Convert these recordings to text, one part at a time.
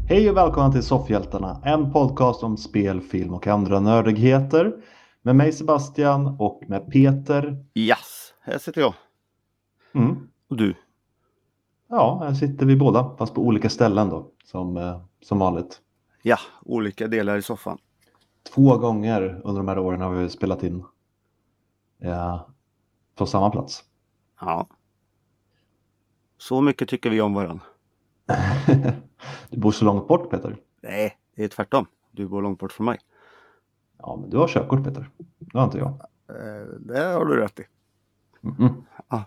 Hej och välkomna till Soffhjältarna, en podcast om spel, film och andra nördigheter. Med mig Sebastian och med Peter. Yes, här sitter jag. Mm. Och du? Ja, här sitter vi båda, fast på olika ställen då, som vanligt. Ja, olika delar i soffan. 2 gånger under de här åren har vi spelat in på samma plats. Ja. Så mycket tycker vi om varandra. Du bor så långt bort, Peter. Nej, det är tvärtom. Du bor långt bort från mig. Ja, men du har körkort, Peter. Det har inte jag. Det har du rätt i. Mm-mm. Ja.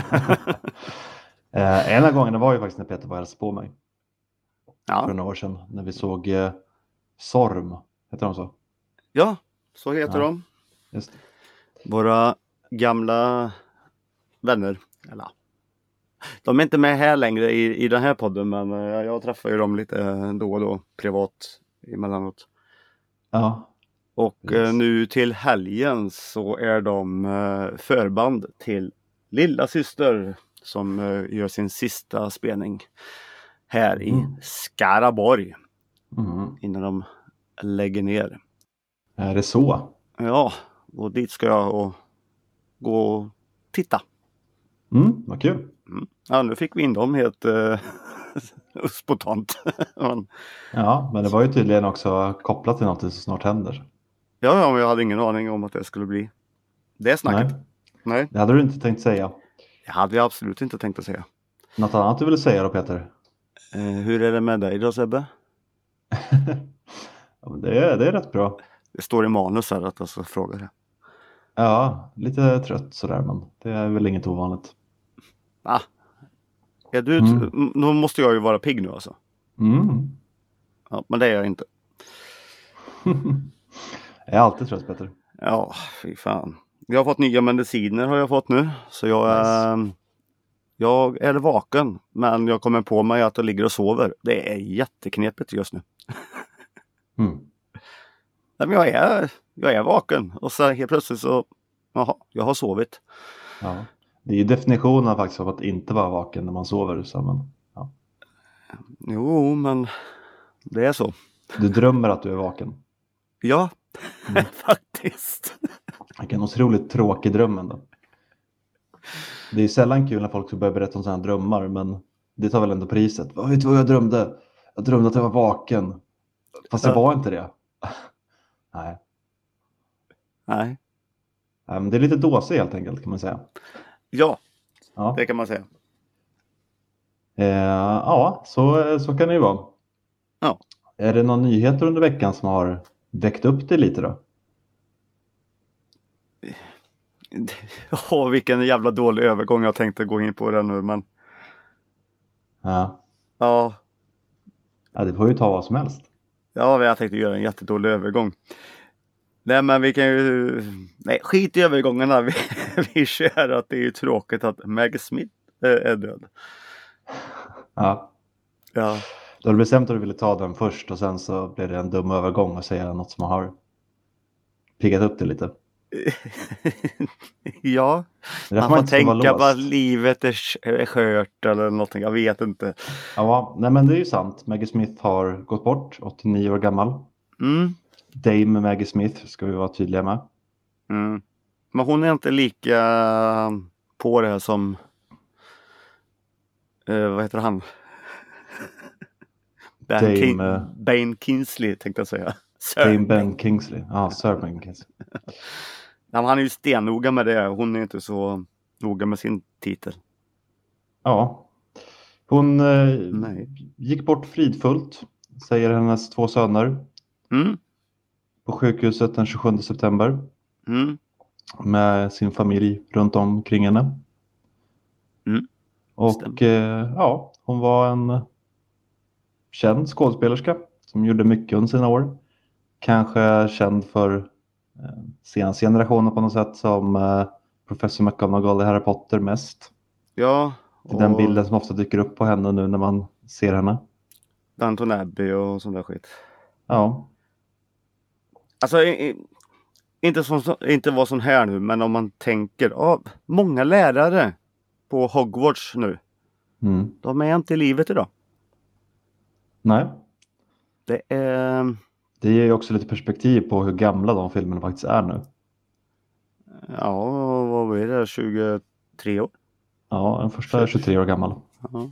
En av gångerna var ju faktiskt när Peter var och hälsade på mig. Ja. För några år sedan, när vi såg Sorm. Heter de så? Ja, så heter Ja. de. Just det. Våra gamla vänner. Eller, de är inte med här längre i den här podden, men jag träffar ju dem lite då och då privat emellanåt. Ja. Och Precis. nu till helgen så är de förband till Lilla Syster som gör sin sista spelning här i Skaraborg Mm. innan de lägger ner. Är det så? Ja, och dit ska jag och gå och titta. Vad kul. Ja, nu fick vi in dem helt spontant. Ja, men det var ju tydligen också kopplat till något som snart händer. Ja, men jag hade ingen aning om att det skulle bli det snacket. Nej. Det hade du inte tänkt säga. Det hade jag absolut inte tänkt att säga. Något annat du ville säga då, Peter? Hur är det med dig då, Sebbe? Ja, men det är rätt bra. Det står i manus här att jag ska fråga det. Ja, lite trött sådär, men det är väl inget ovanligt. Är du då måste jag ju vara pigg nu alltså. Mm. Ja, men det är jag inte. Jag är alltid trött, Peter. Ja, fy fan. Jag har fått nya mediciner har jag fått nu. Så jag är vaken. Men jag kommer på mig att jag ligger och sover. Det är jätteknepigt just nu. Nej, men jag är vaken. Och så helt plötsligt så, jaha, jag har sovit. Ja. Det är ju definitionen faktiskt av att inte vara vaken när man sover. Så, men, ja. Jo, men det är så. Du drömmer att du är vaken. Ja, faktiskt. Vilken otroligt tråkig dröm ändå. Det är ju sällan kul när folk börjar berätta om sådana drömmar, men det tar väl ändå priset. Vet du vad jag drömde? Jag drömde att jag var vaken. Fast jag var inte det. Nej. Nej. Men det är lite dåsig helt enkelt, kan man säga. Ja, Ja, det kan man säga. ja så kan det ju vara. Ja. Är det några nyheter under veckan som har väckt upp det lite då? Vilken jävla dålig övergång jag tänkte gå in på den nu, men Ja, ja, det får ju ta vad som helst. ja, jag tänkte göra en jättedålig övergång. Nej, men vi kan ju, nej, skit i övergångarna. Vi kör att det är ju tråkigt att Maggie Smith är död. Ja. Ja. Då har du bestämt att du ville ta den först och sen så blir det en dum övergång och säga något som har piggat upp det lite. Ja, Man får tänka på att livet är skört eller någonting, jag vet inte. Ja, nej men det är ju sant. Maggie Smith har gått bort, 89 år gammal. Dame Maggie Smith ska vi vara tydliga med. Men hon är inte lika på det här som vad heter han? Ben Kingsley tänkte jag säga. Ben Kingsley. Ja, Sir Ben Kingsley. Ja, han är ju stennoga med det. Hon är inte så noga med sin titel. Ja. Hon gick bort fridfullt, säger hennes 2 söner. På sjukhuset den 27 september. Med sin familj runt omkring henne. Och hon var en känd skådespelerska som gjorde mycket under sina år. Kanske känd för senaste generationen på något sätt som Professor McGonagall i Harry Potter mest. Ja. Det är den bilden som ofta dyker upp på henne nu när man ser henne. Downton Abbey och sån där skit. Ja. Alltså inte vara sån här nu, men om man tänker många lärare på Hogwarts nu. De är inte i livet idag. Nej, Det är... Det ger ju också lite perspektiv på hur gamla de filmerna faktiskt är nu. Ja, vad blir det? 23 år? Ja, den första är 23 år gammal. Ja.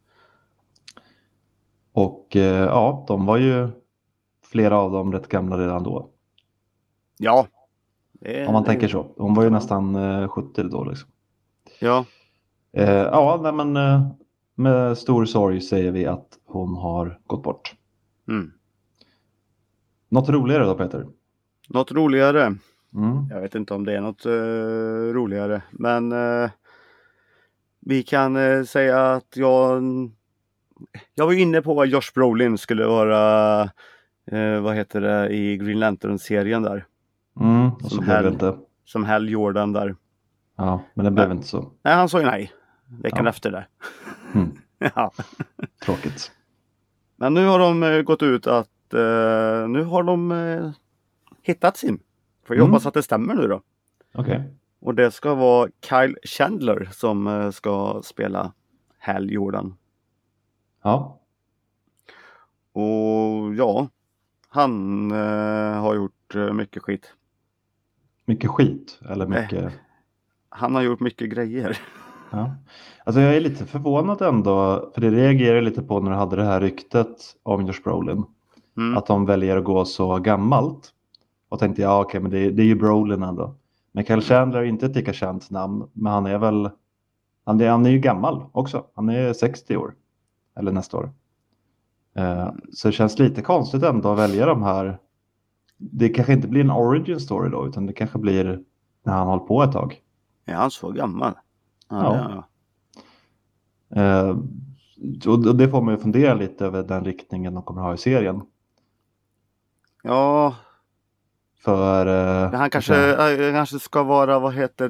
Och ja, de var ju flera av dem rätt gamla redan då. Ja. Om man tänker så. Hon var ju Ja. nästan 70 då liksom. Ja. Ja, nej, men med stor sorg säger vi att hon har gått bort. Mm. Något roligare då, Peter? Något roligare? Mm. Jag vet inte om det är något roligare. Men vi kan säga att jag var inne på att Josh Brolin skulle vara vad heter det i Green Lantern-serien där. Och så blev det inte. Som Hal Jordan där. Ja, men det blev inte så. Nej, han sa ju nej. Veckan Ja. efter det. Mm. Ja. Tråkigt. Men nu har de gått ut att nu har de hittat sin. Får jag hoppas att det stämmer nu då. Okej. Och det ska vara Kyle Chandler som ska spela Hal Jordan. Ja. Och ja, han har gjort mycket skit. Mycket skit, eller mycket... Han har gjort mycket grejer. Ja. Alltså jag är lite förvånad ändå, för det reagerade jag lite på när du hade det här ryktet om Josh Brolin. Mm. Att de väljer att gå så gammalt. Och tänkte ja, okej, men det är ju Brolin ändå. Men Kyle Chandler är inte ett lika känt namn, men han är väl... Han är ju gammal också. Han är 60 år. Eller nästa år. Så det känns lite konstigt ändå att välja de här. Det kanske inte blir en origin story då, utan det kanske blir när han håller på ett tag. Är han så gammal? Ja. Och det får man ju fundera lite över den riktningen de kommer ha i serien. Ja, För han kanske ska vara, vad heter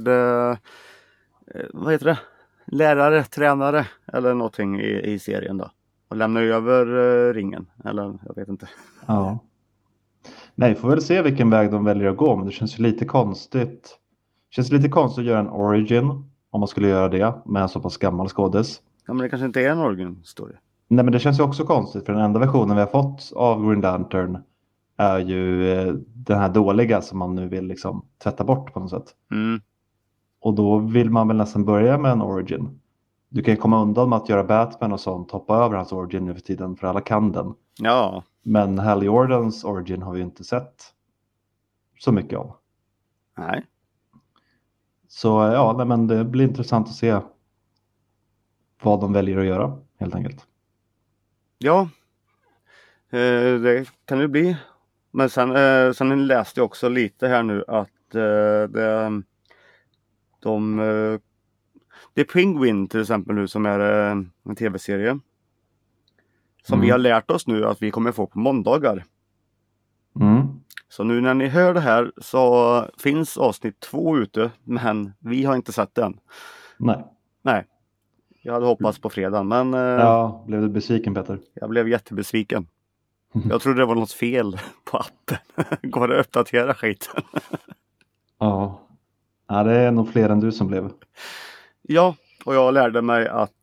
det, lärare, tränare eller någonting i serien då. Och lämna över ringen, eller jag vet inte. Ja. Nej, får väl se vilken väg de väljer att gå, men det känns ju lite konstigt. Det känns lite konstigt att göra en origin, om man skulle göra det, med en så pass gammal skådis. Ja, men det kanske inte är en origin story. Nej, men det känns ju också konstigt, för den enda versionen vi har fått av Green Lantern är ju den här dåliga som man nu vill liksom tvätta bort på något sätt. Mm. Och då vill man väl nästan börja med en origin. Du kan ju komma undan med att göra Batman och sånt, hoppa över hans origin nu för tiden, för alla kan den. Ja. Men Hal Jordans origin har vi ju inte sett så mycket av. Nej. Så ja, nej, men det blir intressant att se vad de väljer att göra, helt enkelt. Ja. Det kan det bli. Men sen läste jag också lite här nu att det är Penguin till exempel nu som är en tv-serie. Som vi har lärt oss nu att vi kommer få på måndagar. Mm. Så nu när ni hör det här så finns avsnitt 2 ute. Men vi har inte sett den. Nej. Jag hade hoppats på fredag, men ja, blev du besviken, Peter? jag blev jättebesviken. Jag trodde det var något fel på appen. Går det att uppdatera skiten? Ja, det är nog fler än du som blev. Ja, och jag lärde mig att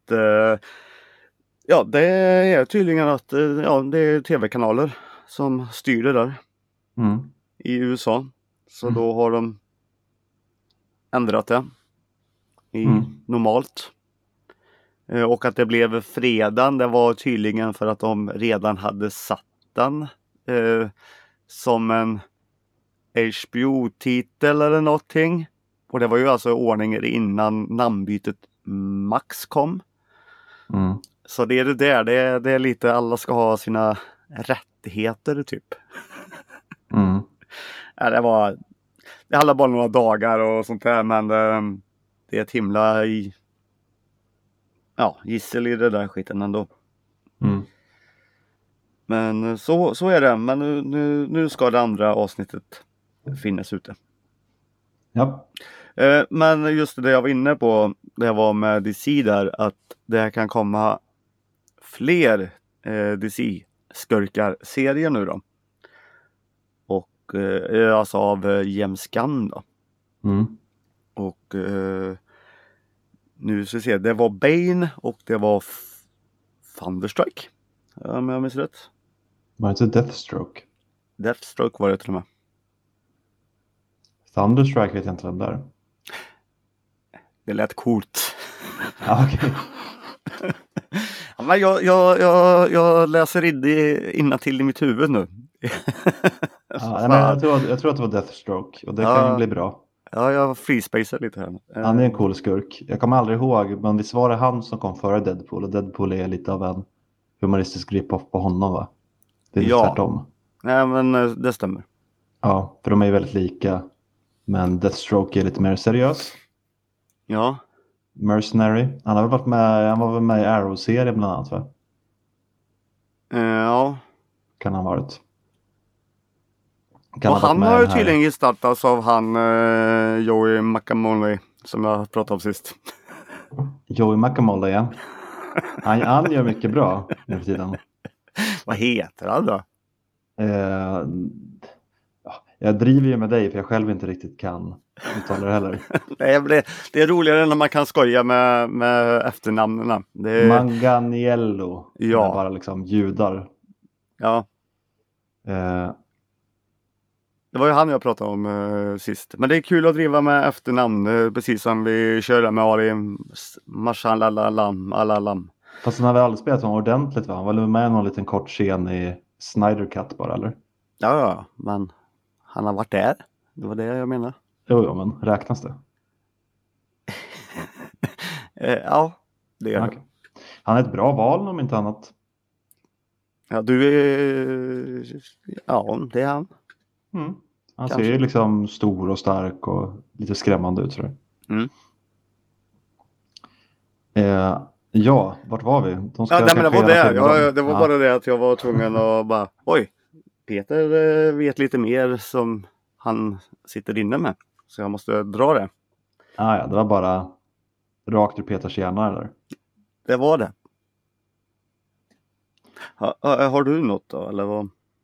det är tydligen att det är tv-kanaler som styr det där i USA. Så då har de ändrat det i normalt. Och att det blev fredagen, det var tydligen för att de redan hade satt den som en HBO-titel eller någonting. Och det var ju alltså ordningen innan namnbytet Max kom. Så det är det där, det är lite alla ska ha sina rättigheter typ. Ja, det handlar bara några dagar och sånt där, men det är ett himla gissel i det där skiten ändå. Men så är det, men nu ska det andra avsnittet finnas ute. Ja. Men just det jag var inne på, det var med DC där, att det kan komma fler DC-skurkar-serier nu då. Och alltså av James Gunn då. Och nu ska vi se, det var Bane och det var Thunderstrike. Om jag minns rätt. Var det inte Deathstroke? Deathstroke var det till och med. Thunderstrike vet jag inte vem det är. Det lät coolt. Ja, okej. Ja, men jag läser innantill i mitt huvud nu. Ja, nej, men jag tror att det var Deathstroke. Och det kan ju bli bra. Ja, jag freespacar lite här. Han är en cool skurk. Jag kommer aldrig ihåg, men visst var det han som kom före Deadpool? Och Deadpool är lite av en humoristisk rip-off på honom, va? Det är lite tvärtom. Nej, men det stämmer. Ja, för de är ju väldigt lika. Men Deathstroke är lite mer seriös. Ja. Mercenary. Han var väl med i Arrow-serien bland annat, va? Ja. Kan han ha varit. Och han har ju tydligen gestaltats av han Joey McAmoley som jag pratade om sist. Joey McAmoley, ja. Han gör mycket bra nu för tiden. Vad heter han då? Jag driver ju med dig för jag själv inte riktigt kan uttala det heller. Det är roligare när man kan skoja med efternamnen. Manganiello. Ja. Bara liksom judar. Ja. Det var ju han jag pratade om sist. Men det är kul att driva med efternamn. Precis som vi körde med Ali Marshall Alalam. Fast han har väl aldrig spelat honom ordentligt, va? Han var väl med i någon liten kort scen i Snyder Cut bara, eller? Ja, men han har varit där. Det var det jag menade. Jo, men räknas det? Ja, det är okay. Han är ett bra val om inte annat. Ja, ja, det är han. Han ser ju liksom stor och stark och lite skrämmande ut, tror jag. Ja, vart var vi? Det var det var bara det att jag var tvungen att bara, oj, Peter vet lite mer som han sitter inne med. Så jag måste dra det. Ja, det var bara rakt ur Peters hjärna eller? Det var det. Har du något då, eller vad?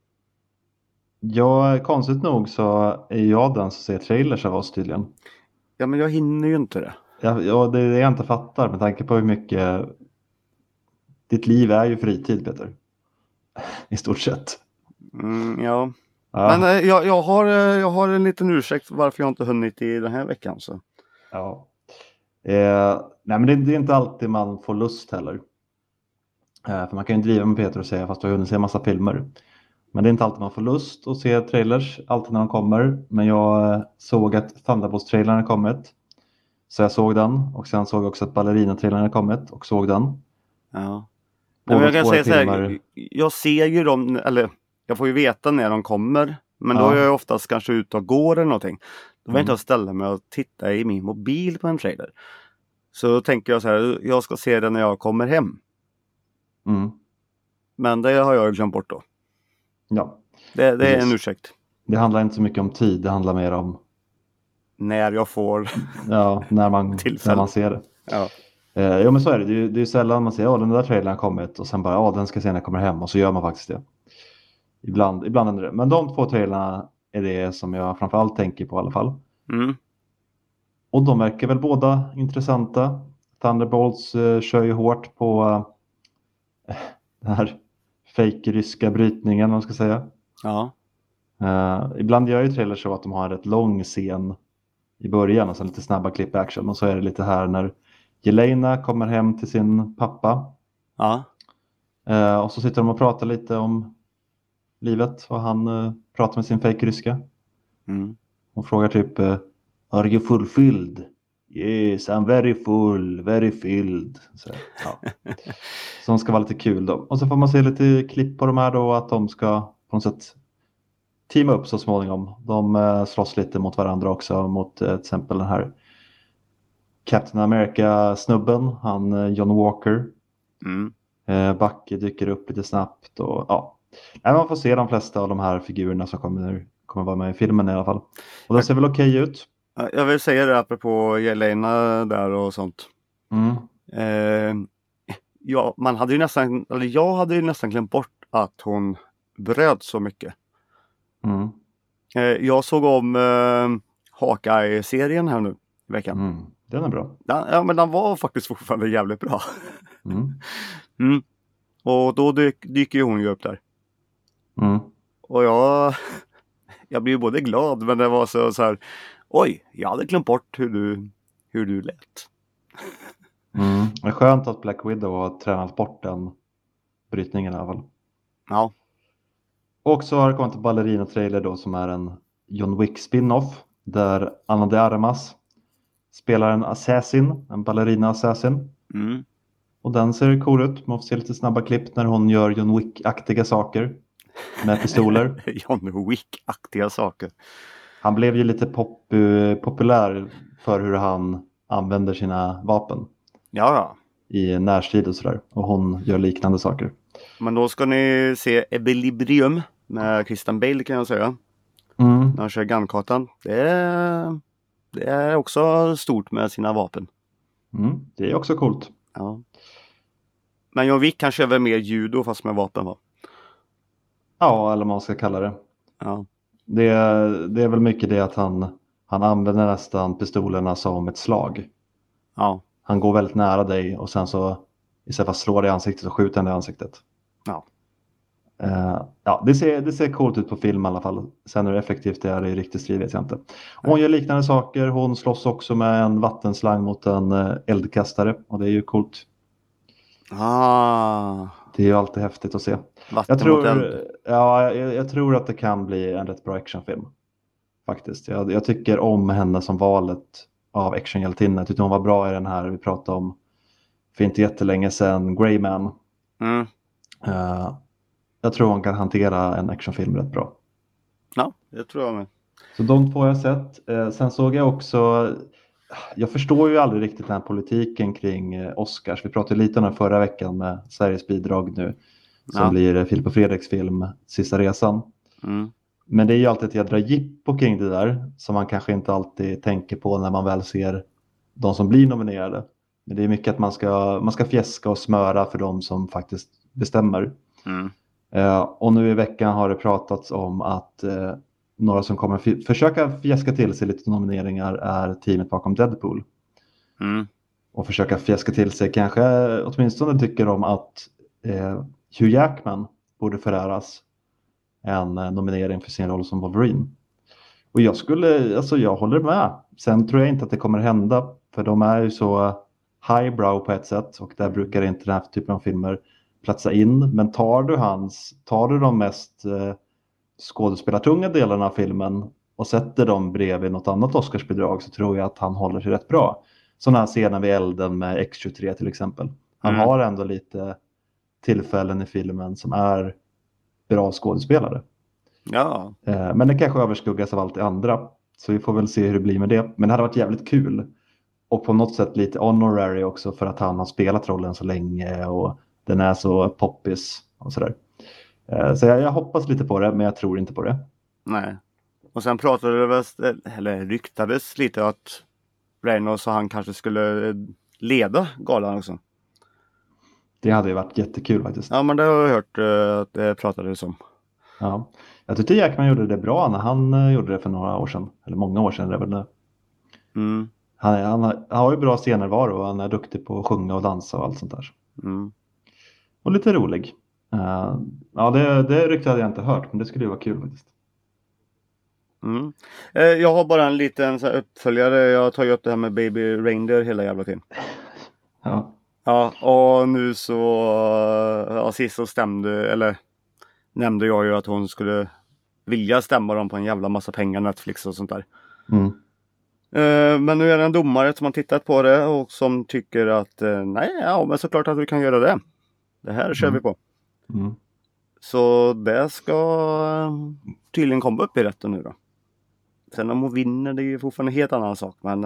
Ja, konstigt nog så är jag den som ser trailers av oss tydligen. Ja, men jag hinner ju inte det. Ja, det är det jag inte fattar med tanke på hur mycket... Ditt liv är ju fritid, Peter. I stort sett. Ja. Men jag har en liten ursäkt varför jag inte hunnit i den här veckan. Så. Ja. Nej, men det är inte alltid man får lust heller. För man kan ju driva med Peter och säga fast du har hunnit se en massa filmer. Men det är inte alltid man får lust att se trailers, alltid när de kommer. Men jag såg att Thunderbolts-trailern har kommit. Så jag såg den. Och sen såg jag också att Ballerina-trailern har kommit och såg den. Ja. Men jag kan säga så här, jag ser ju dem, eller jag får ju veta när de kommer. Men då är jag oftast kanske ute och går eller någonting. Då vill jag inte ställa mig och titta i min mobil på en trailer. Så då tänker jag så här, jag ska se den när jag kommer hem. Men det har jag glömt bort då. Ja. Det är en ursäkt. Det handlar inte så mycket om tid, det handlar mer om när jag får när man ser det. Ja. Jo, men så är det. Det är sällan man säger den där trailern har kommit och sen bara den ska se när jag kommer hem och så gör man faktiskt det. Ibland är det. Men de 2 trailerna är det som jag framförallt tänker på i alla fall. Och de verkar väl båda intressanta. Thunderbolts kör ju hårt på den här fake-ryska brytningen, man ska säga. Ja. Ibland gör ju trailers så att de har en rätt lång scen i början och sen lite snabba klipp action. Och så är det lite här när Jelena kommer hem till sin pappa. Ja. Och så sitter de och pratar lite om livet och han pratar med sin fake-ryska. Hon frågar typ Are you fulfilled? Yes, I'm very filled. Så som ska vara lite kul då. Och så får man se lite klipp på de här då att de ska på något sätt teama upp så småningom. De slåss lite mot varandra också mot till exempel den här Captain America-snubben, han John Walker. Bucky dyker upp lite snabbt och man får se de flesta av de här figurerna som kommer vara med i filmen i alla fall. Och det ser väl okej ut. Jag vill säga det apropå Jelena där och sånt. Jag hade ju nästan glömt bort att hon bröt så mycket. Jag såg om Hawkeye-serien här nu i veckan. Den är bra. Ja, men den var faktiskt fortfarande jävligt bra. Och då dyker hon ju upp där. Mm. Och jag blev ju både glad, men det var så här, oj, jag hade glömt bort hur du lät. Mm. Det är skönt att Black Widow har tränat bort den brytningen i alla fall. Ja. Och så har det kommit en Ballerina-trailer då som är en John Wick spin-off där Ana de Armas spelar en assassin, en ballerina-assassin. Mm. Och den ser cool ut. Man får se lite snabba klipp när hon gör John Wick-aktiga saker med pistoler. John Wick-aktiga saker. Han blev ju lite populär för hur han använder sina vapen Ja. i närstrid och sådär. Och hon gör liknande saker. Men då ska ni se Equilibrium med Christian Bale kan jag säga. Mm. När han kör gunkartan. Det är också stort med sina vapen. Mm. Det är också coolt. Ja. Men John Wick kan köra väl mer judo fast med vapen, va? Ja, eller vad man ska kalla det. Ja. Det är väl mycket det att han använder nästan pistolerna som ett slag. Ja. Han går väldigt nära dig och sen så istället för att slå dig i ansiktet så skjuter han dig i ansiktet. Ja. Ja, det ser coolt ut på film i alla fall. Sen hur effektivt det är i riktig strid vet jag inte. Och hon gör liknande saker. Hon slåss också med en vattenslang mot en eldkastare. Och det är ju coolt. Det är ju alltid häftigt att se. Jag tror att det kan bli en rätt bra actionfilm. Faktiskt. Jag tycker om henne som valet av actionhjältinna. Jag tyckte hon var bra i den här vi pratade om för inte jättelänge sedan, Grey Man. Mm. Jag tror hon kan hantera en actionfilm rätt bra. Ja, det tror jag med. Så de två har jag sett. Sen såg jag också, jag förstår ju aldrig riktigt den här politiken kring Oscars. Vi pratade lite om den förra veckan med Sveriges bidrag nu. Som blir Filip och Fredriks film Sista resan. Mm. Men det är ju alltid ett jädra jippo kring det där. Som man kanske inte alltid tänker på när man väl ser de som blir nominerade. Men det är mycket att man ska fjäska och smöra för de som faktiskt bestämmer. Mm. Och nu i veckan har det pratats om att några som kommer försöka fjäska till sig lite nomineringar är teamet bakom Deadpool. Mm. Och försöka fjäska till sig kanske åtminstone tycker de att Hugh Jackman borde föräras en nominering för sin roll som Wolverine. Och jag håller med. Sen tror jag inte att det kommer hända. För de är ju så highbrow på ett sätt. Och där brukar inte den här typen av filmer platsa in. Men tar du de mest skådespelartunga delarna av filmen och sätter dem bredvid något annat Oscarsbidrag så tror jag att han håller sig rätt bra. Sådana här scener vid elden med X23 till exempel. Han har ändå lite tillfällen i filmen som är bra skådespelare. Ja. Men det kanske överskuggas av allt det andra. Så vi får väl se hur det blir med det. Men det hade varit jävligt kul. Och på något sätt lite honorary också för att han har spelat rollen så länge och den är så poppis och sådär. Så jag hoppas lite på det, men jag tror inte på det. Nej. Och sen ryktades lite att Reynolds och han kanske skulle leda galan också. Det hade ju varit jättekul faktiskt. Ja, men det har jag hört att det pratades om. Ja. Jag tyckte Jackman gjorde det bra när han gjorde det för några år sedan. Eller många år sedan. Det väl. Mm. Han har ju bra scener och han är duktig på att sjunga och dansa och allt sånt där. Mm. Och lite rolig. Ja, det ryktet hade jag inte hört, men det skulle ju vara kul faktiskt. Mm. Jag har bara en liten så här uppföljare. Jag tar ju upp det här med Baby Reindeer hela jävla tiden. Ja. Ja, och nu så sist så nämnde jag ju att hon skulle vilja stämma dem på en jävla massa pengar, Netflix och sånt där. Mm. Men nu är det en domare som har tittat på det och som tycker att men såklart att du kan göra det. Det här kör vi på. Mm. Så det ska tydligen komma upp i rätten nu då. Sen om hon vinner, det är ju fortfarande en helt annan sak. Men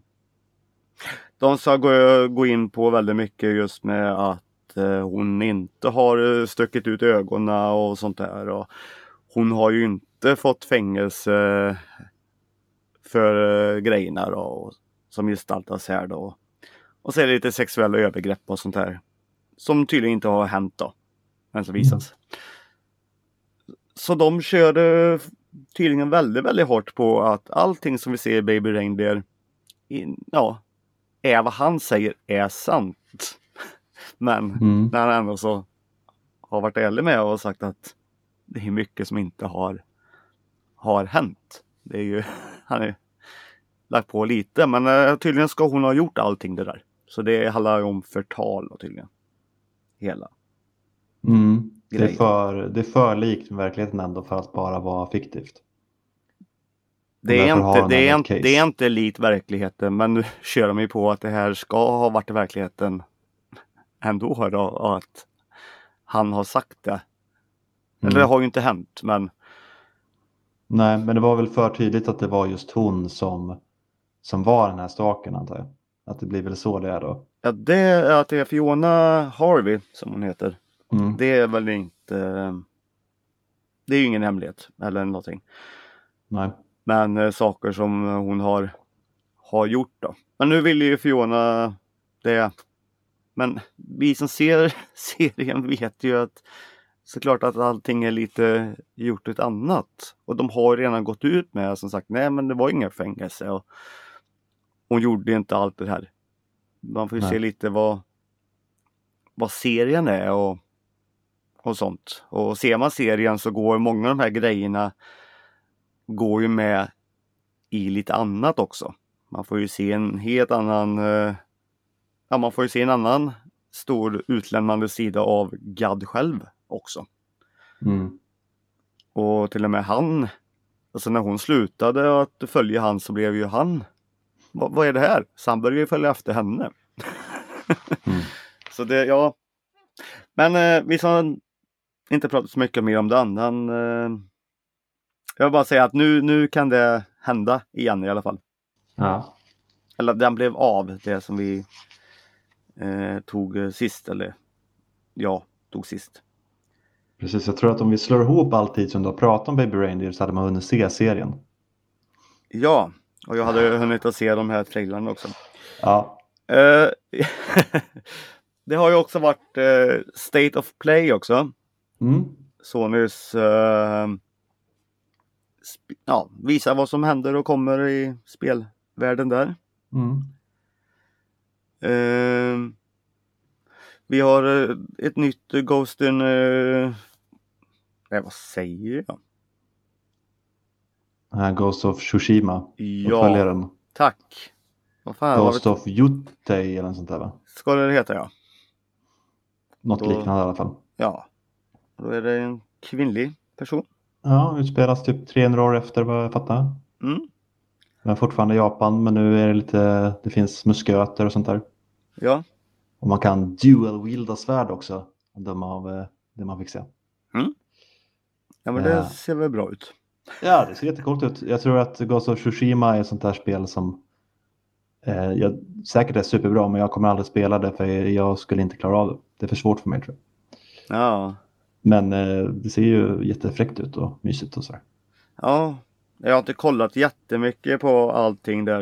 de ska gå in på väldigt mycket just med att hon inte har stuckit ut ögonen och sånt där. Och hon har ju inte fått fängelse för grejerna då, som gestaltas här då. Och så är det lite sexuella övergrepp och sånt där. Som tydligen inte har hänt då. Men som visas. Så de körde tydligen väldigt, väldigt hårt på att allting som vi ser i Baby Reindeer är vad han säger är sant. Men när han ändå så har varit ärlig med och sagt att det är mycket som inte har hänt. Det är ju, han är lagt på lite, men tydligen ska hon ha gjort allting det där. Så det handlar om förtal då, tydligen. Hela. Det är för likt verkligheten ändå för att bara vara fiktivt. Det är inte likt verkligheten, men nu kör de ju på att det här ska ha varit i verkligheten ändå då, att han har sagt det. Eller det har ju inte hänt, men... Nej, men det var väl för tydligt att det var just hon som var den här stalkern, antar jag. Att det blir väl så det är då. Ja, det är Fiona Harvey som hon heter. Det är väl inte... Det är ju ingen hemlighet eller någonting. Nej. Men saker som hon har gjort då. Men nu vill ju Fiona det. Men vi som ser serien vet ju att såklart att allting är lite gjort ett annat. Och de har redan gått ut med som sagt, nej men det var inga fängelse. Och hon gjorde inte allt det här. Man får ju se lite vad serien är och sånt. Och ser man serien så går många av de här grejerna går ju med i lite annat också. Man får ju se en helt annan man får ju se en annan stor utlämnande sida av Gad själv också. Och till och med han, alltså när hon slutade att följa han så blev ju han, vad är det här? Så han började ju följa efter henne. Så det, ja. Men vi ska inte prata så mycket mer om den. Jag vill bara säga att nu kan det hända igen i alla fall. Ja. Eller den blev av, det som vi tog sist. Eller jag tog sist. Precis, jag tror att om vi slår ihop all tid som du har pratat om Baby Reindeer så hade man hunnit se serien. Ja, och jag hade hunnit att se de här trailerna också. Ja. Det har ju också varit State of Play också. Sonys visa vad som händer och kommer i spelvärlden där. Vi har ett nytt Ghost in... vad säger jag? Ghost of Tsushima. Ja, tack. Vad fan, Ghost of Yutei eller något sånt där, va? Ska det heta, ja. Något liknande i alla fall. Ja, då är det en kvinnlig person. Ja, utspelas typ 300 år efter vad jag fattar. Men fortfarande Japan, men nu är det lite, det finns musköter och sånt där. Ja. Och man kan dual-wielda svärd också, döma av det man fick se. Ja, men det ser väl bra ut. Ja, det ser jättecoolt ut. Jag tror att Ghost of Tsushima är ett sånt där spel som säkert är superbra, men jag kommer aldrig spela det för jag skulle inte klara av det. Det är för svårt för mig, tror jag. Ja. Men det ser ju jättefräckt ut och mysigt och sådär. Ja, jag har inte kollat jättemycket på allting där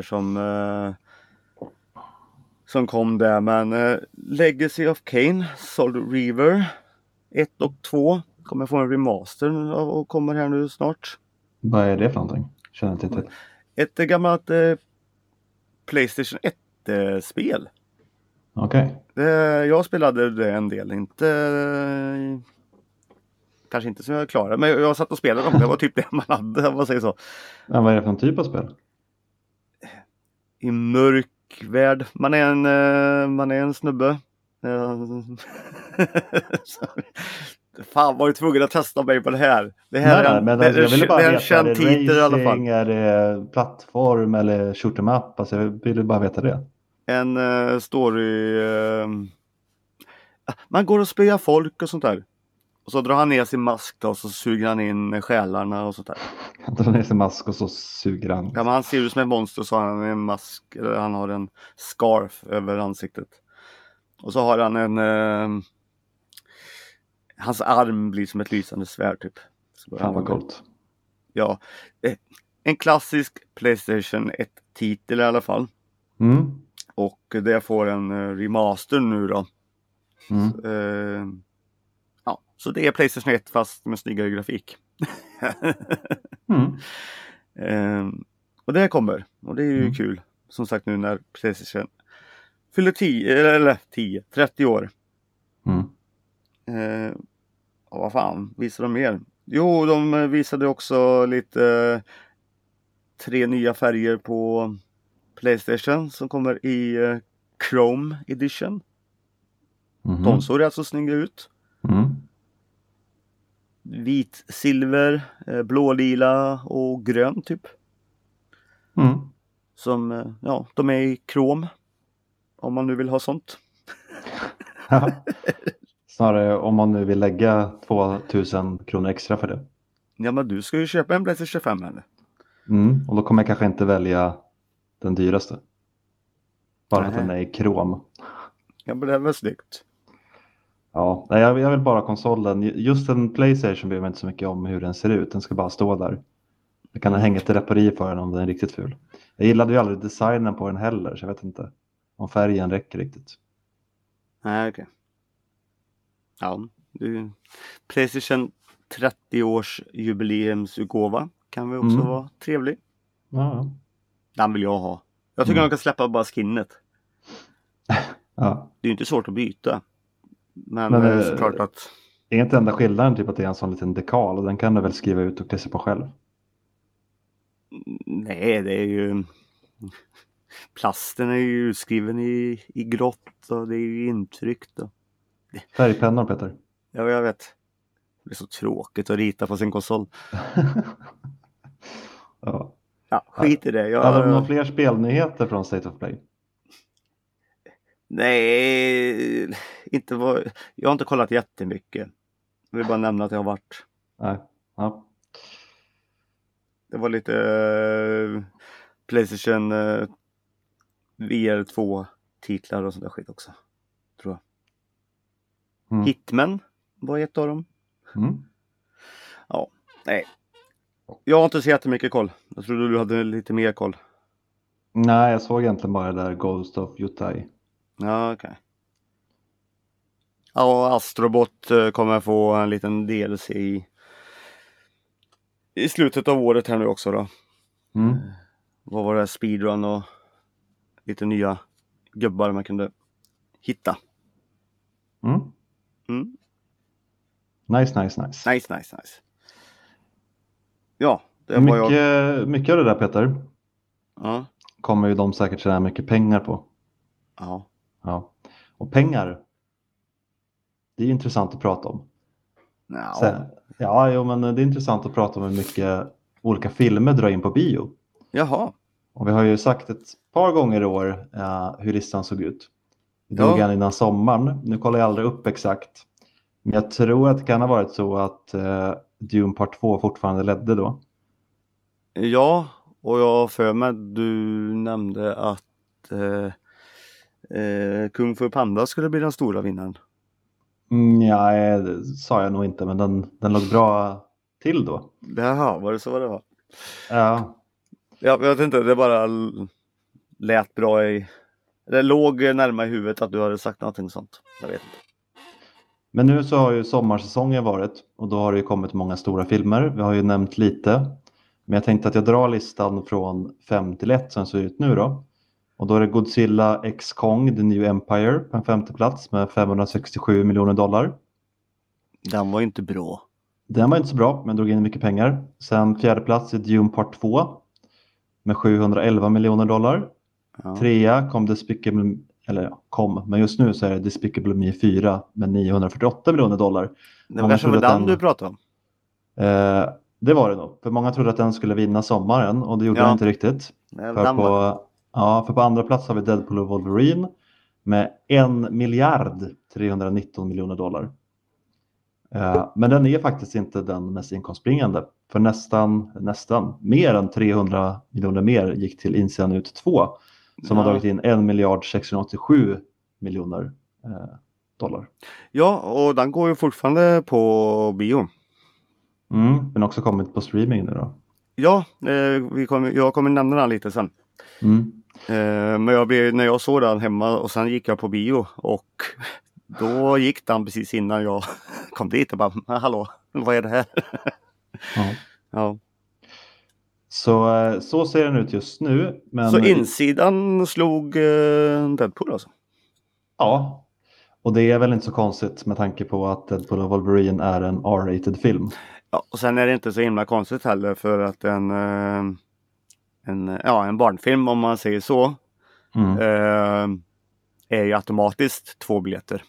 som kom där, men Legacy of Kain, Soul Reaver 1 och 2 kommer få en remaster och kommer här nu snart. Vad är det för någonting? Känner inte till. Ett gammalt PlayStation 1-spel. Okej. Jag spelade det en del, kanske inte som jag klarade, men jag satt och spelade dem. Det var typ det man hade, om man säger så. Ja, vad är det för en typ av spel? I mörk värld. Man är en snubbe. Fan, var du tvungen att testa mig på det här? Det här är en känd titel i alla fall. Är det plattform eller shoot 'em up? Alltså, jag ville bara veta det. En story... man går och spöar folk och sånt där. Och så drar han ner sin mask då, och så suger han in själarna och sånt där. Han drar ner sin mask och så suger han. Ja, men han ser ut som ett monster, så har han en mask, eller han har en scarf över ansiktet. Och så har han hans arm blir som ett lysande svärd typ. Fan vad coolt. Ja, en klassisk PlayStation 1-titel i alla fall. Och det får en remaster nu då. Så det är PlayStation 1 fast med snyggare grafik. Och det kommer. Och det är ju kul. Som sagt, nu när PlayStation fyller 30 år. Och vad fan, visar de mer? Jo, de visade också lite 3 nya färger på PlayStation som kommer i Chrome Edition. De såg rätt så snygga ut. Vit, silver, blålila och grön typ. Som, ja, de är i krom. Om man nu vill ha sånt. Snarare om man nu vill lägga 2000 kronor extra för det. Ja, men du ska ju köpa en PlayStation 5 eller? Och då kommer jag kanske inte välja den dyraste. Bara för att den är i krom. Ja, men det är väl snyggt. Ja, nej, jag vill bara konsolen. Just en PlayStation bryr mig inte så mycket om hur den ser ut. Den ska bara stå där. Jag kan hänga ett repari för den om den är riktigt ful. Jag gillade ju aldrig designen på den heller, så jag vet inte om färgen räcker riktigt. Nej, okej. Ja, PlayStation 30-års jubileumsutgåva kan väl också vara trevlig. Ja. Den vill jag ha. Jag tycker de kan släppa bara skinnet. Ja. Det är ju inte svårt att byta. Men såklart att... Är inte enda skillnaden typ att det är en sån liten dekal och den kan du väl skriva ut och klissa på själv? Nej, det är ju... Plasten är ju utskriven i grått och det är ju intryckt. Och... Färgpennor, Peter. Ja, jag vet. Det är så tråkigt att rita på sin konsol. Ja. Ja, skit i det. Hade de några fler spelnyheter från State of Play? Nej, inte vad... Jag har inte kollat jättemycket. Jag vill bara nämna att jag har varit. Nej. Ja. Det var lite PlayStation VR 2-titlar och sånt där skit också. Tror jag. Hitman var ett av dem. Ja, nej. Jag har inte så jättemycket koll. Jag trodde du hade lite mer koll. Nej, jag såg egentligen bara det där Ghost of Yotei. Ja, okej. Ja, Astrobot kommer få en liten DLC i slutet av året här nu också då. Vad var det? Speedrun och lite nya gubbar man kunde hitta. Nice. Ja, det var mycket av det där, Peter. Ja. Kommer ju de säkert tjäna mycket pengar på. Ja. Och pengar, det är intressant att prata om. Men det är intressant att prata om hur mycket olika filmer drar in på bio. Jaha. Och vi har ju sagt ett par gånger i år hur listan såg ut. Vi drog en innan sommaren. Nu kollar jag aldrig upp exakt. Men jag tror att det kan ha varit så att Dune Part 2 fortfarande ledde då. Ja, och jag för mig du nämnde att Kung Fu Panda skulle bli den stora vinnaren. Ja, det sa jag nog inte, men den låg bra till då. Jaha, var det så det var? Ja. Jag vet inte, det bara lät bra det låg närmare i huvudet att du hade sagt någonting sånt. Jag vet inte. Men nu så har ju sommarsäsongen varit och då har det ju kommit många stora filmer. Vi har ju nämnt lite. Men jag tänkte att jag drar listan från 5 till 1 som ser ut nu då. Och då är det Godzilla X Kong, The New Empire på en 5:e plats med $567 miljoner. Den var inte bra. Den var inte så bra, men drog in mycket pengar. Sen 4:e plats är Dune Part 2 med $711 miljoner. Ja. 3:a kom men just nu så är det Despicable Me 4 med $948 miljoner. Det var kanske den du pratade om. Det var det nog. För många trodde att den skulle vinna sommaren och det gjorde den inte riktigt. För på andra plats har vi Deadpool och Wolverine med $1,319 miljoner. Men den är faktiskt inte den mest inkomstbringande. För nästan mer än 300 miljoner mer gick till Inside Out 2 som har dragit in $1,687 miljoner. Ja, och den går ju fortfarande på bio. Men också kommit på streaming nu då. Ja, jag kommer nämna den lite sen. Men när jag såg den hemma och sen gick jag på bio och då gick den precis innan jag kom dit och bara, hallå, vad är det här? Ja. Så ser den ut just nu. Men... Så insidan slog Deadpool alltså? Ja, Och det är väl inte så konstigt med tanke på att Deadpool och Wolverine är en R-rated film. Ja, och sen är det inte så himla konstigt heller för att en barnfilm om man säger så är ju automatiskt 2 biljetter.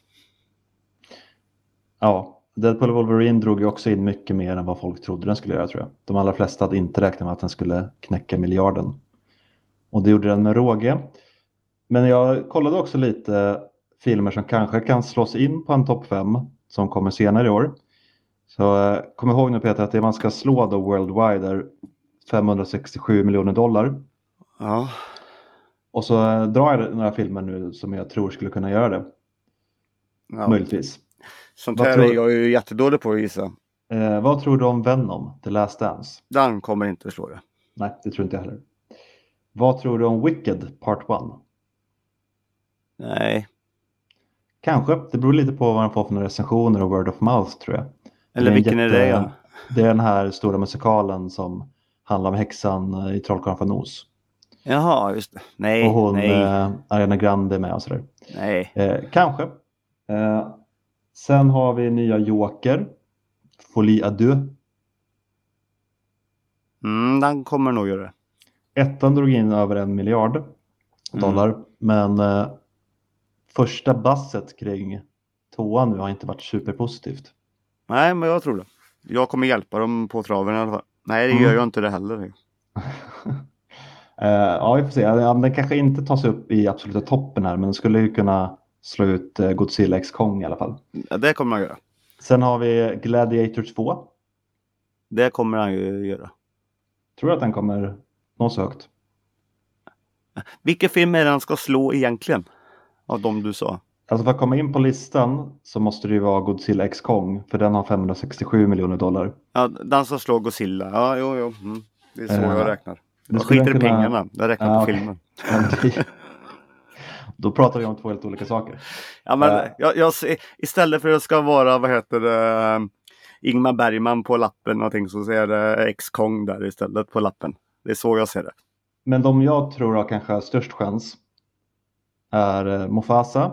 Ja, Deadpool och Wolverine drog ju också in mycket mer än vad folk trodde den skulle göra, tror jag. De allra flesta hade inte räknat med att den skulle knäcka miljarden. Och det gjorde den med råge. Men jag kollade också lite filmer som kanske kan slås in på en topp 5 som kommer senare i år. Så kom ihåg nu, Peter, att det man ska slå då worldwide är $567 miljoner. Ja. Och så drar jag några filmer nu som jag tror skulle kunna göra det. Ja. Möjligtvis. Sånt här är jag ju jättedålig på att gissa. Vad tror du om Venom, The Last Dance? Den kommer inte slå det. Nej, det tror inte jag heller. Vad tror du om Wicked Part 1? Nej. Kanske. Det beror lite på vad man får för recensioner och word of mouth, tror jag. Eller vilken är det? Ja? Det är den här stora musikalen som handlar om häxan i Trollkarlen från Oz. Jaha, just det. Nej, och hon, nej. Ariana Grande med och sådär. Nej. Kanske. Sen har vi nya Joker. Folie à deux. Den kommer nog göra det. Ettan drog in över $1 miljard. Men första basset kring tvåan nu har inte varit superpositivt. Nej, men jag tror det. Jag kommer hjälpa dem på traven i alla fall. Nej, det gör jag inte det heller. Ja, vi får se. Den kanske inte tas upp i absoluta toppen här, men den skulle ju kunna slå ut Godzilla X Kong i alla fall. Ja, det kommer han göra. Sen har vi Gladiator 2. Det kommer han ju göra. Tror du att den kommer nå så högt? Vilken film är det han ska slå egentligen? Av de du sa. Alltså för att komma in på listan så måste det ju vara Godzilla X Kong. För den har $567 miljoner. Ja, den ska slå Godzilla. Ja, jo. Det är så jag räknar. Jag skulle skiter i kunna... pengarna. Jag räknar på filmen. Då pratar vi om 2 helt olika saker. Ja, men jag istället för att det ska vara, Ingmar Bergman på lappen någonting, så ser det X-Kong där istället på lappen. Det är så jag ser det. Men de jag tror har kanske störst chans är Mufasa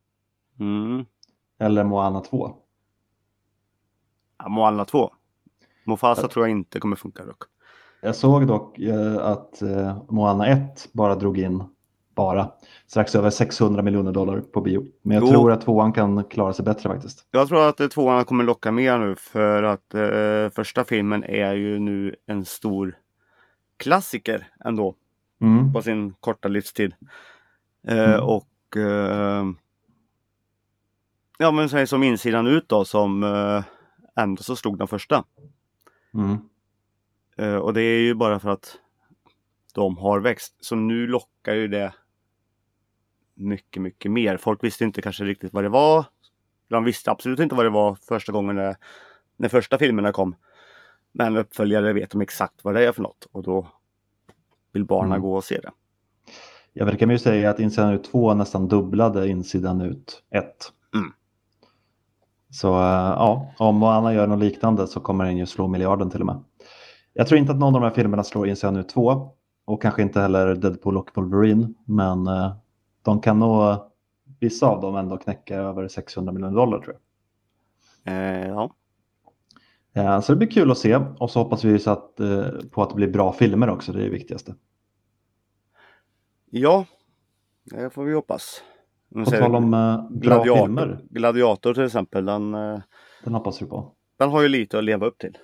eller Moana 2. Ja, Moana 2. Mufasa tror jag inte kommer funka dock. Jag såg dock att Moana 1 bara drog in strax över $600 miljoner på bio. Men jag tror att tvåan kan klara sig bättre faktiskt. Jag tror att tvåan kommer locka mer nu, för att första filmen är ju nu en stor klassiker ändå på sin korta livstid. Och ja, men så som insidan ut då, som ändå så slog den första. Och det är ju bara för att de har växt. Så nu lockar ju det mycket, mycket mer. Folk visste inte kanske riktigt vad det var. De visste absolut inte vad det var första gången när första filmerna kom. Men uppföljare vet de exakt vad det är för något. Och då vill barnen gå och se det. Jag verkar ju säga att insidan ut 2 nästan dubblade insidan ut 1. Så ja, om Moana gör något liknande så kommer den ju slå miljarden till och med. Jag tror inte att någon av de här filmerna slår insidan ut 2. Och kanske inte heller Deadpool och Wolverine. Men de kan nog, vissa av dem ändå knäcka över $600 miljoner tror jag. Ja. Så det blir kul att se. Och så hoppas vi så på att det blir bra filmer också. Det är det viktigaste. Ja, det får vi hoppas. På tal om bra filmer. Gladiator till exempel. Den hoppas vi på. Den har ju lite att leva upp till.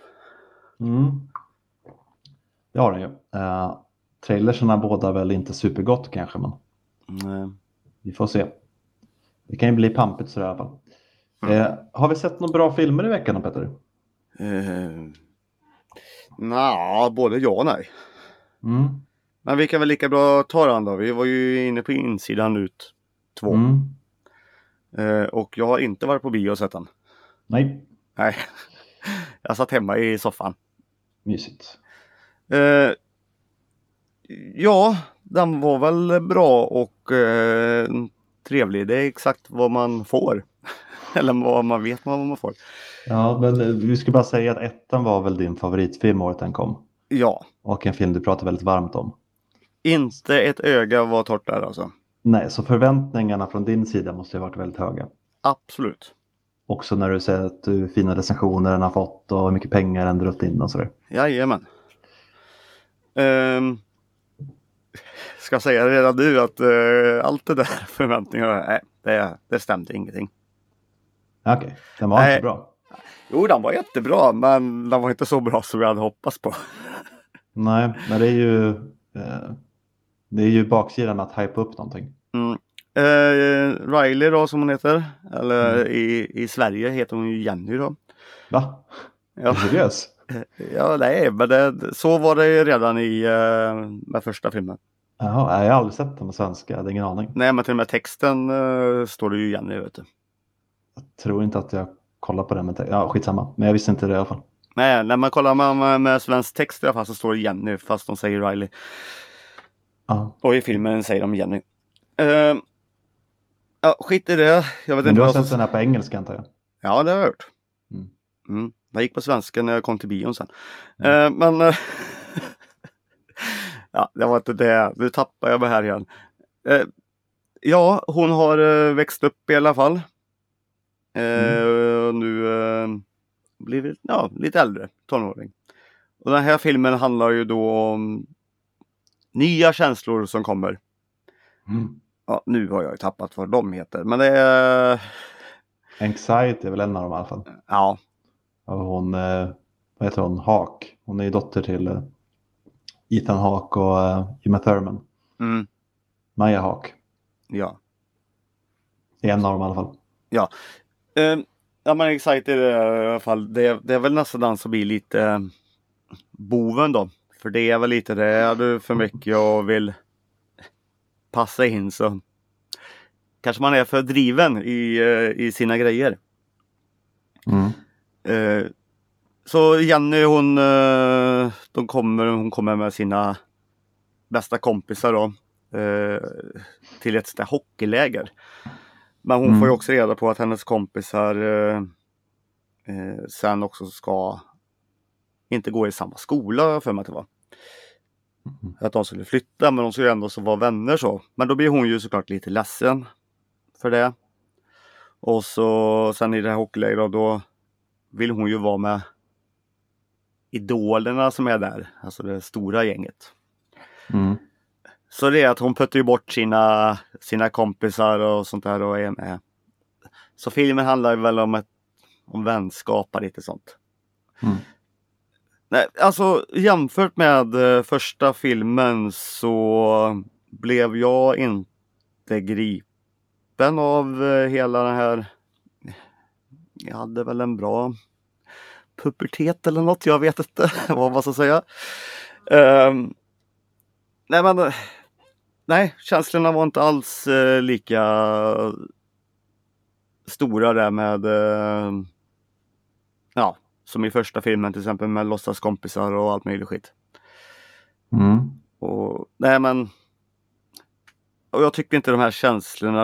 Det har den ju. Trailersarna båda väl inte supergott kanske, men vi får se. Det kan ju bli pampigt så i alla fall. Har vi sett några bra filmer i veckan, Peter? Både ja och nej. Men vi kan väl lika bra ta den då. Vi var ju inne på insidan ut 2. Och jag har inte varit på bio och sett den. Nej. Jag satt hemma i soffan. Mysigt. Ja, den var väl bra och trevlig. Det är exakt vad man får. Eller vad man vet vad man får. Ja, men vi ska bara säga att ettan var väl din favoritfilm året den kom. Ja. Och en film du pratar väldigt varmt om. Inte ett öga var torrt där alltså. Nej, så förväntningarna från din sida måste ha varit väldigt höga. Absolut. Också när du säger att hur fina recensioner den har fått och hur mycket pengar den dragit in och sådär. Jajamän. Ska jag säga redan nu att allt det där förväntningarna, det stämde ingenting. Okej, den var inte så bra. Jo, den var jättebra, men den var inte så bra som jag hade hoppats på. Nej, men det är ju baksidan att hypa upp någonting. Riley då, som hon heter. Eller i Sverige heter hon ju Jenny då. Va? Ja. Seriös? Ja, nej, men så var det ju redan med första filmen. Jaha, jag har aldrig sett den på svenska, jag hade ingen aning. Nej, men till och med texten står det ju Jenny, vet du. Jag tror inte att jag kollar på den med ja, skitsamma. Men jag visste inte det i alla fall. Nej, när man kollar med svensk text i alla fall så står det Jenny, fast de säger Riley. Ja. Och i filmen säger de Jenny. Ja, skit i det. Jag vet Men inte du har vad sett den här på engelska, antar jag? Ja, det har jag gjort. Jag gick på svenska när jag kom till bion sen. Men ja, det var inte det. Nu tappar jag mig här igen. Ja, hon har växt upp i alla fall. Och nu blivit lite äldre, tonåring. Och den här filmen handlar ju då om nya känslor som kommer. Ja, nu har jag ju tappat vad de heter. Men det är... Anxiety är väl en av dem i alla fall. Ja. Och hon, vad heter hon? Hawke. Hon är ju dotter till Ethan Hawke och Uma Thurman. Maya Hawke. Ja. En av dem i alla fall. Ja. Ja, men Anxiety i alla fall. Det är väl nästan den som blir lite boven då. För det är väl lite det. Är du för mycket och vill passa in så kanske man är för driven i sina grejer. Så Jenny hon kommer med sina bästa kompisar då till ett sånt hockeyläger. Men hon får ju också reda på att hennes kompisar sen också ska inte gå i samma skola, för mig att det var. Att de skulle flytta, men de skulle ändå så vara vänner så. Men då blir hon ju såklart lite ledsen för det. Och så sen i det här hockeylägret då vill hon ju vara med idolerna som är där. Alltså det stora gänget. Så det är att hon puttar ju bort sina kompisar och sånt där och är med. Så filmen handlar väl om vänskap och lite sånt. Nej, alltså jämfört med första filmen så blev jag inte gripen av hela den här. Jag hade väl en bra pubertet eller något, jag vet inte vad man ska säga. Nej, känslorna var inte alls lika stora där med som i första filmen till exempel med låtsaskompisar och allt möjligt skit. Och och jag tycker inte de här känslorna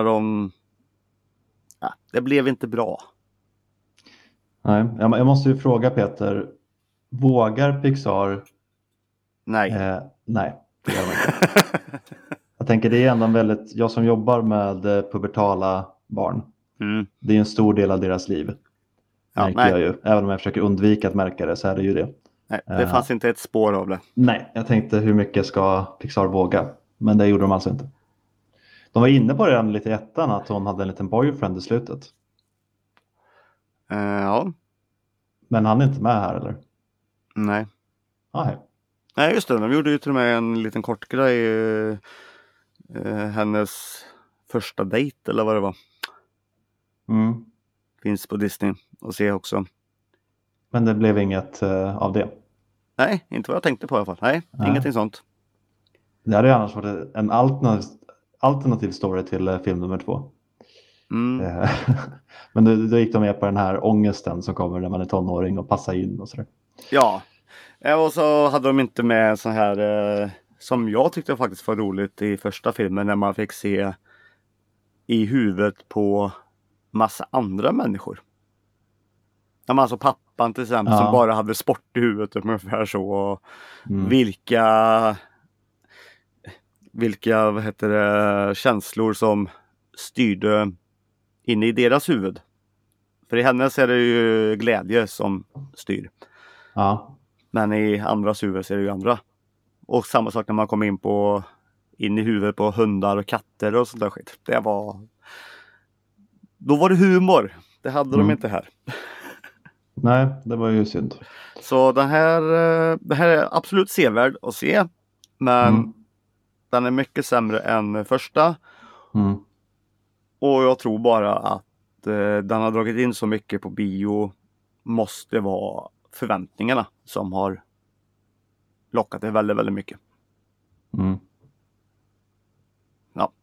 det blev inte bra. Nej, jag måste ju fråga Peter, vågar Pixar? Nej. Nej, det gör de inte. Jag tänker det är ändå jag som jobbar med pubertala barn. Det är en stor del av deras liv. Märker jag ju. Även om jag försöker undvika att märka det så är det ju det. Nej, det fanns inte ett spår av det. Nej, jag tänkte hur mycket ska Pixar våga? Men det gjorde de alltså inte. De var inne på det redan lite i ettan att hon hade en liten boyfriend i slutet. Ja. Men han är inte med här eller? Nej. Nej, just det. De gjorde ju till och med en liten kort grej. Hennes första dejt eller vad det var. Finns på Disney och se också. Men det blev inget av det? Nej, inte vad jag tänkte på i alla fall. Nej, ingenting sånt. Det hade ju annars varit en alternativ story till film nummer 2. Men då gick de med på den här ångesten som kommer när man är tonåring och passar in och sådär. Ja, och så hade de inte med så här som jag tyckte faktiskt var roligt i första filmen när man fick se i huvudet på massa andra människor. När man alltså pappan till exempel som bara hade sport i huvudet ungefär så. Och vilka känslor som styrde inne i deras huvud. För i hennes är det ju glädje som styr. Ja. Men i andras huvud så är det ju andra. Och samma sak när man kommer in i huvudet på hundar och katter och sånt där skit. Då var det humor. Det hade de inte här. Nej, det var ju synd. Så det här är absolut sevärd att se. Men den är mycket sämre än första. Mm. Och jag tror bara att den har dragit in så mycket på bio. Måste vara förväntningarna som har lockat det väldigt, väldigt mycket. Mm. Ja.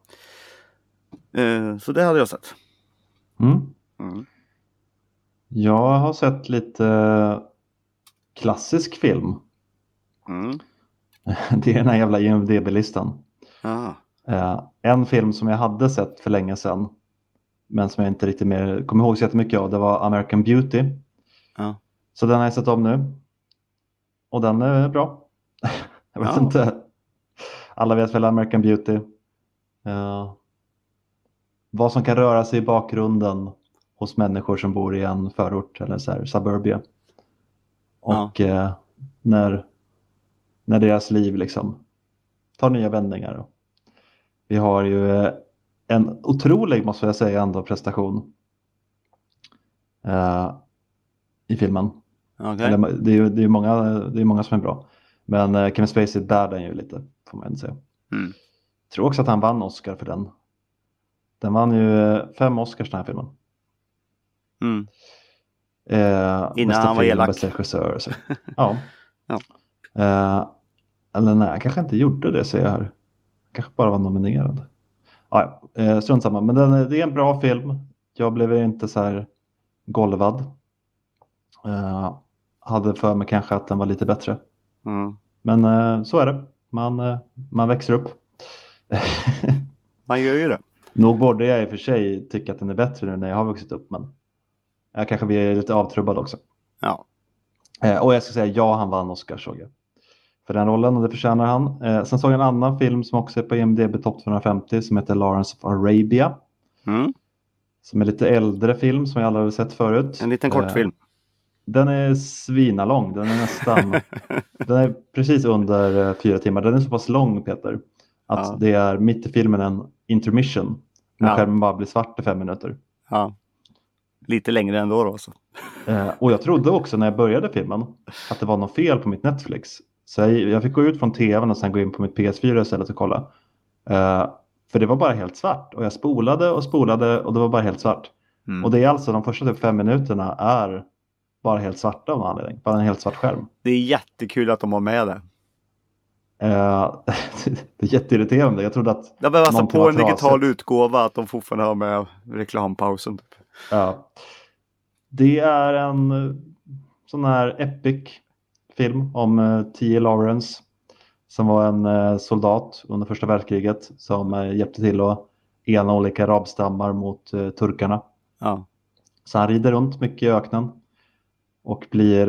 Så det hade jag sett. Mm. Jag har sett lite klassisk film. Det är den här jävla IMDb-listan. En film som jag hade sett för länge sedan, men som jag inte riktigt mer kommer ihåg så jättemycket av, det var American Beauty. Så den har jag sett om nu. Och den är bra. Jag vet inte. Alla vet väl American Beauty. Vad som kan röra sig i bakgrunden hos människor som bor i en förort eller så här, suburbia. Och när deras liv liksom tar nya vändningar. Vi har ju en otrolig, måste jag säga, ändå prestation i filmen. Eller, det är många som är bra. Men Kevin Spacey bär den ju lite, får man säga. Jag tror också att han vann Oscar för den. Den vann ju 5 Oscars den här filmen. Innan han var elak. Bästa regissör. Så. Ja. Eller nej, kanske inte gjorde det, säger jag här. Kanske bara var nominerad. Strunt samma. Men det är en bra film. Jag blev inte så här golvad. Hade för mig kanske att den var lite bättre. Men så är det. Man växer upp. Man gör ju det. Nog borde jag i och för sig tycka att den är bättre nu när jag har vuxit upp. Men jag kanske blir lite avtrubbad också. Ja. Och jag ska säga, han vann Oscar, såg jag. För den rollen, och det förtjänar han. Sen såg jag en annan film som också är på IMDb Top 250 som heter Lawrence of Arabia. Som är lite äldre film som jag aldrig har sett förut. En liten kortfilm. Den är svinalång. Den är nästan... den är precis under 4 timmar. Den är så pass lång, Peter, att det är mitt i filmen en intermission. När skärmen bara blir svart i 5 minuter. Ja. Lite längre ändå då. Så. Och jag trodde också när jag började filmen att det var något fel på mitt Netflix. Så jag fick gå ut från tvn och sen gå in på mitt PS4 istället och kolla. För det var bara helt svart. Och jag spolade och det var bara helt svart. Och det är alltså de första typ 5 minuterna är bara helt svarta av någon anledning. Bara en helt svart skärm. Det är jättekul att de har med det. Det är jätteirriterande. Jag trodde att det var alltså på en digital utgåva att de fortfarande har med reklampausen. Typ. Ja. Det är en sån här epic film om T.J. Lawrence som var en soldat under första världskriget som hjälpte till att ena olika arabstammar mot turkarna. Ja. Så han rider runt mycket i öknen och blir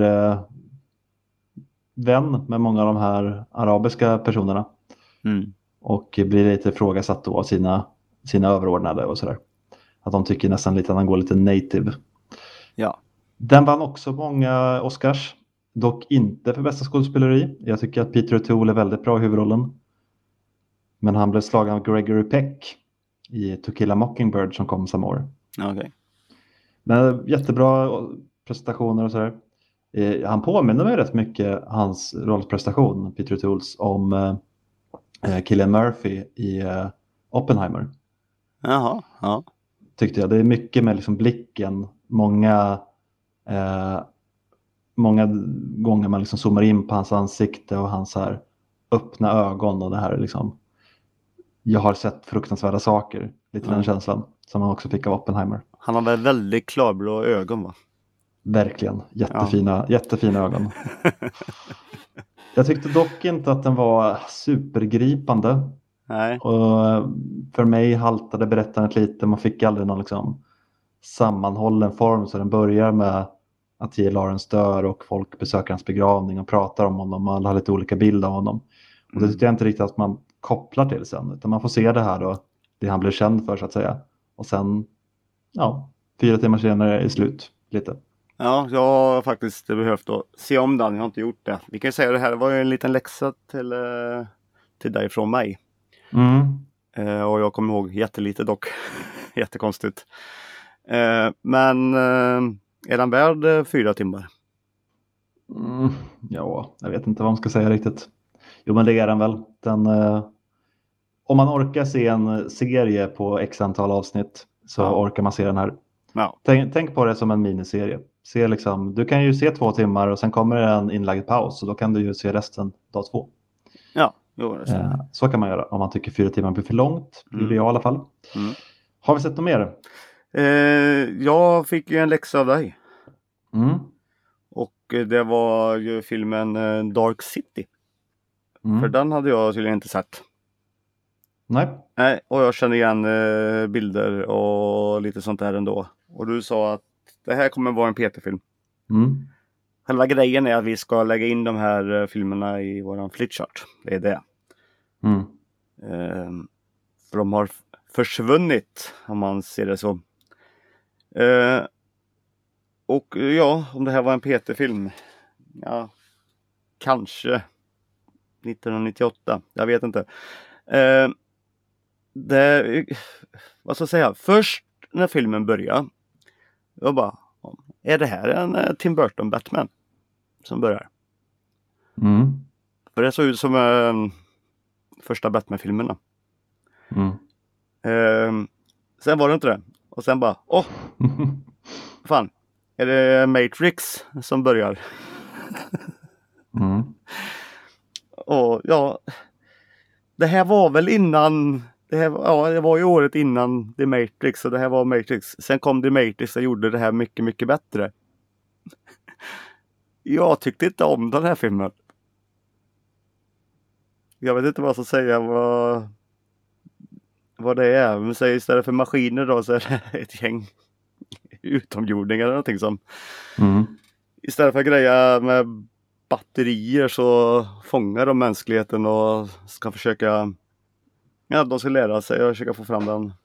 vän med många av de här arabiska personerna. Och blir lite ifrågasatt då av sina överordnade och sådär. Att de tycker nästan lite att han går lite native. Ja. Den vann också många Oscars. Dock inte för bästa skådespeleri. Jag tycker att Peter O'Toole är väldigt bra i huvudrollen. Men han blev slagen av Gregory Peck i To Kill a Mockingbird som kom samma år. Okay. Men jättebra prestationer och sådär. Han påminner mig rätt mycket, hans rollprestation, Peter O'Tooles, om Cillian Murphy i Oppenheimer. Jaha, ja. Tyckte jag. Det är mycket med liksom blicken. Många gånger man liksom zoomar in på hans ansikte och hans här öppna ögon och det här liksom. Jag har sett fruktansvärda saker. Lite den känslan som man också fick av Oppenheimer. Han har väl väldigt klarblå ögon, va? Verkligen. Jättefina ögon. Jag tyckte dock inte att den var supergripande. Nej. Och för mig haltade berättandet lite. Man fick aldrig någon liksom sammanhållen form. Så den börjar med att T.J. Lawrence dör och folk besöker hans begravning och pratar om honom. Alla har lite olika bilder av honom. Och det tycker jag inte riktigt att man kopplar till sen. Utan man får se det här då. Det han blev känd för, så att säga. Och sen ja, 4 timmar senare är slut lite. Ja, jag har faktiskt behövt att se om den. Jag har inte gjort det. Vi kan ju säga det här var ju en liten läxa till dig från mig. Mm. Och jag kommer ihåg jättelite dock. Jättekonstigt. Men är den värd 4 timmar? Ja, jag vet inte vad man ska säga riktigt. Jo, men det är den väl. Om man orkar se en serie på x antal avsnitt så orkar man se den här. Ja. Tänk på det som en miniserie. Se liksom, du kan ju se 2 timmar och sen kommer det en inlagd paus och då kan du ju se resten dag 2. Ja, jo, det stämmer. Så kan man göra om man tycker 4 timmar blir för långt. Det blir jag i alla fall. Mm. Har vi sett något mer? Jag fick ju en läxa av dig. Mm. Och det var ju filmen Dark City. För den hade jag tydligen inte sett. Nej. Nej, och jag kände igen bilder och lite sånt där ändå. Och du sa att det här kommer vara en PT-film. Mm. Själva grejen är att vi ska lägga in de här filmerna i våran flipchart. Det är det. Mm. För de har försvunnit, om man ser det så. Och ja, om det här var en PT-film. Ja, kanske 1998. Jag vet inte. Vad ska jag säga? Först när filmen börjar. Jag bara, är det här en Tim Burton Batman som börjar? Mm. För det såg ut som första Batman-filmerna. Sen var det inte det. Och sen bara, fan, är det Matrix som börjar? Och ja, det här var väl innan, det var ju året innan The Matrix och det här var Matrix. Sen kom The Matrix och gjorde det här mycket, mycket bättre. Jag tyckte inte om den här filmen. Jag vet inte vad jag ska säga vad det är. Men säg istället för maskiner då så är det ett gäng utomjordingar eller någonting som istället för att greja med batterier så fångar de mänskligheten och ska försöka, ja, de ska lära sig och försöka få fram den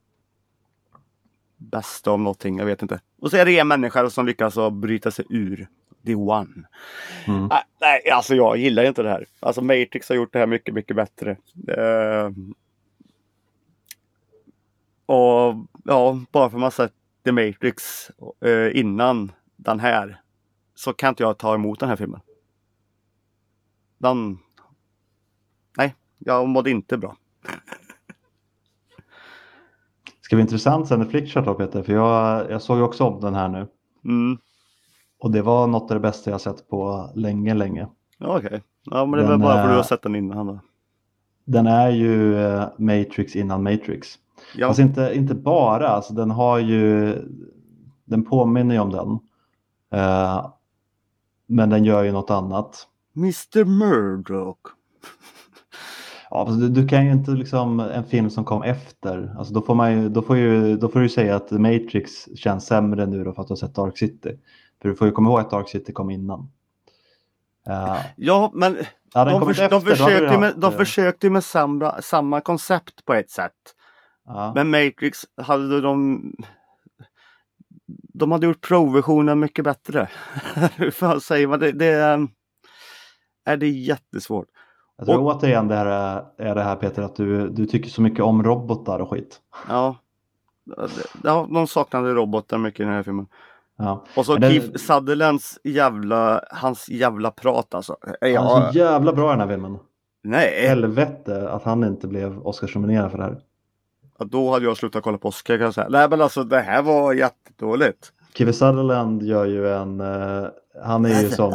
bästa om någonting, jag vet inte. Och så är det en människa som lyckas att bryta sig ur The One. Nej, alltså jag gillar inte det här. Alltså Matrix har gjort det här mycket, mycket bättre. Och ja, bara för att man sett The Matrix innan den här så kan inte jag ta emot den här filmen. Nej, jag mådde inte bra. Det ska bli intressant sen i Flickchart då, Peter, för jag såg ju också om den här nu. Och det var något av det bästa jag sett på länge. Ja, okej. Ja, men det är väl bara för att du har sett den innan då. Den är ju Matrix innan Matrix. Ja. Fast inte bara, alltså den påminner ju om den. Men den gör ju något annat. Mr. Murdoch. Ja, alltså du kan ju inte liksom en film som kom efter. Alltså då får du säga att Matrix känns sämre nu då för att du har sett Dark City. För du får ju komma ihåg att Dark City kom innan. Ja, men de försökte med samma koncept på ett sätt. Ja. Men Matrix hade de hade gjort Pro-versionen mycket bättre. Hur fan säger man? Det är jättesvårt. Jag tror återigen det här Peter, att du tycker så mycket om robotar och skit. Ja. De saknade robotar mycket i den här filmen. Ja. Och så Keith Sutherlands hans jävla prat alltså. Han är så jävla bra i den här filmen. Nej. Helvete att han inte blev Oscarsnominerad för det här. Ja, då hade jag slutat kolla på Oscar, kan jag säga. Nej, men alltså det här var jättedåligt. Keith Sutherland gör ju han är ju som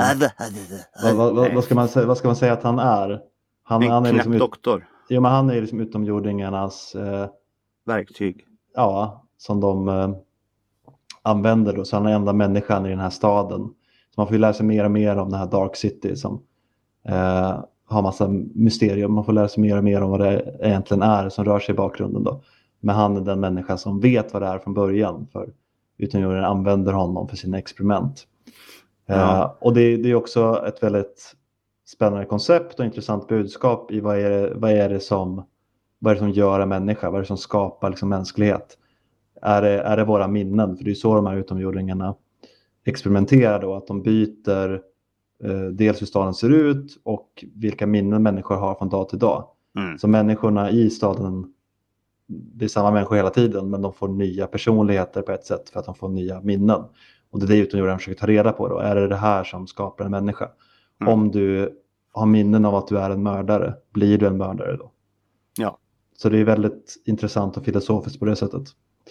vad ska man säga att han är? Han är liksom doktor. Jo, men han är liksom utomjordingarnas verktyg. Ja, som de använder då. Så han är enda människan i den här staden. Så man får ju lära sig mer och mer om den här Dark City som har massa mysterium. Man får lära sig mer och mer om vad det egentligen är som rör sig i bakgrunden då. Men han är den människa som vet vad det är från början. För utomjordingarna använder honom för sina experiment. Och det är också ett väldigt spännande koncept och intressant budskap i vad är det som gör en människa, vad är det som skapar liksom mänsklighet. Är det våra minnen? För det är så de här utomjordingarna experimenterar då, att de byter dels hur staden ser ut och vilka minnen människor har från dag till dag. Så människorna i staden, det är samma människor hela tiden, men de får nya personligheter på ett sätt för att de får nya minnen. Och det är det utomjordingarna försöker ta reda på då. Är det här som skapar en människa? Om du har minnen av att du är en mördare, blir du en mördare då? Ja. Så det är väldigt intressant och filosofiskt på det sättet.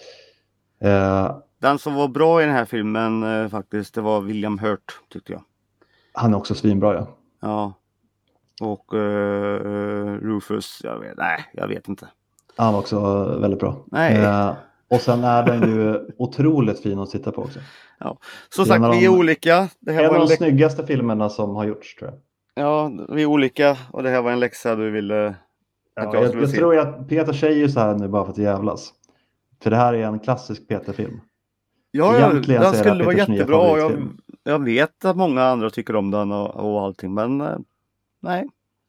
Den som var bra i den här filmen faktiskt, det var William Hurt, tyckte jag. Han är också svinbra, ja. Ja. Och Rufus, jag vet inte. Han var också väldigt bra. Nej. Och sen är den ju otroligt fin att titta på också. Ja. Så sagt, vi är olika. Det här en var av de snyggaste filmerna som har gjorts, tror jag. Ja, vi är olika och det här var en läxa du ville att jag skulle se. Jag tror att Peter säger så här nu bara för att jävlas. För det här är en klassisk Peter-film. Ja, den skulle vara jättebra. Jag vet att många andra tycker om den och allting, men nej.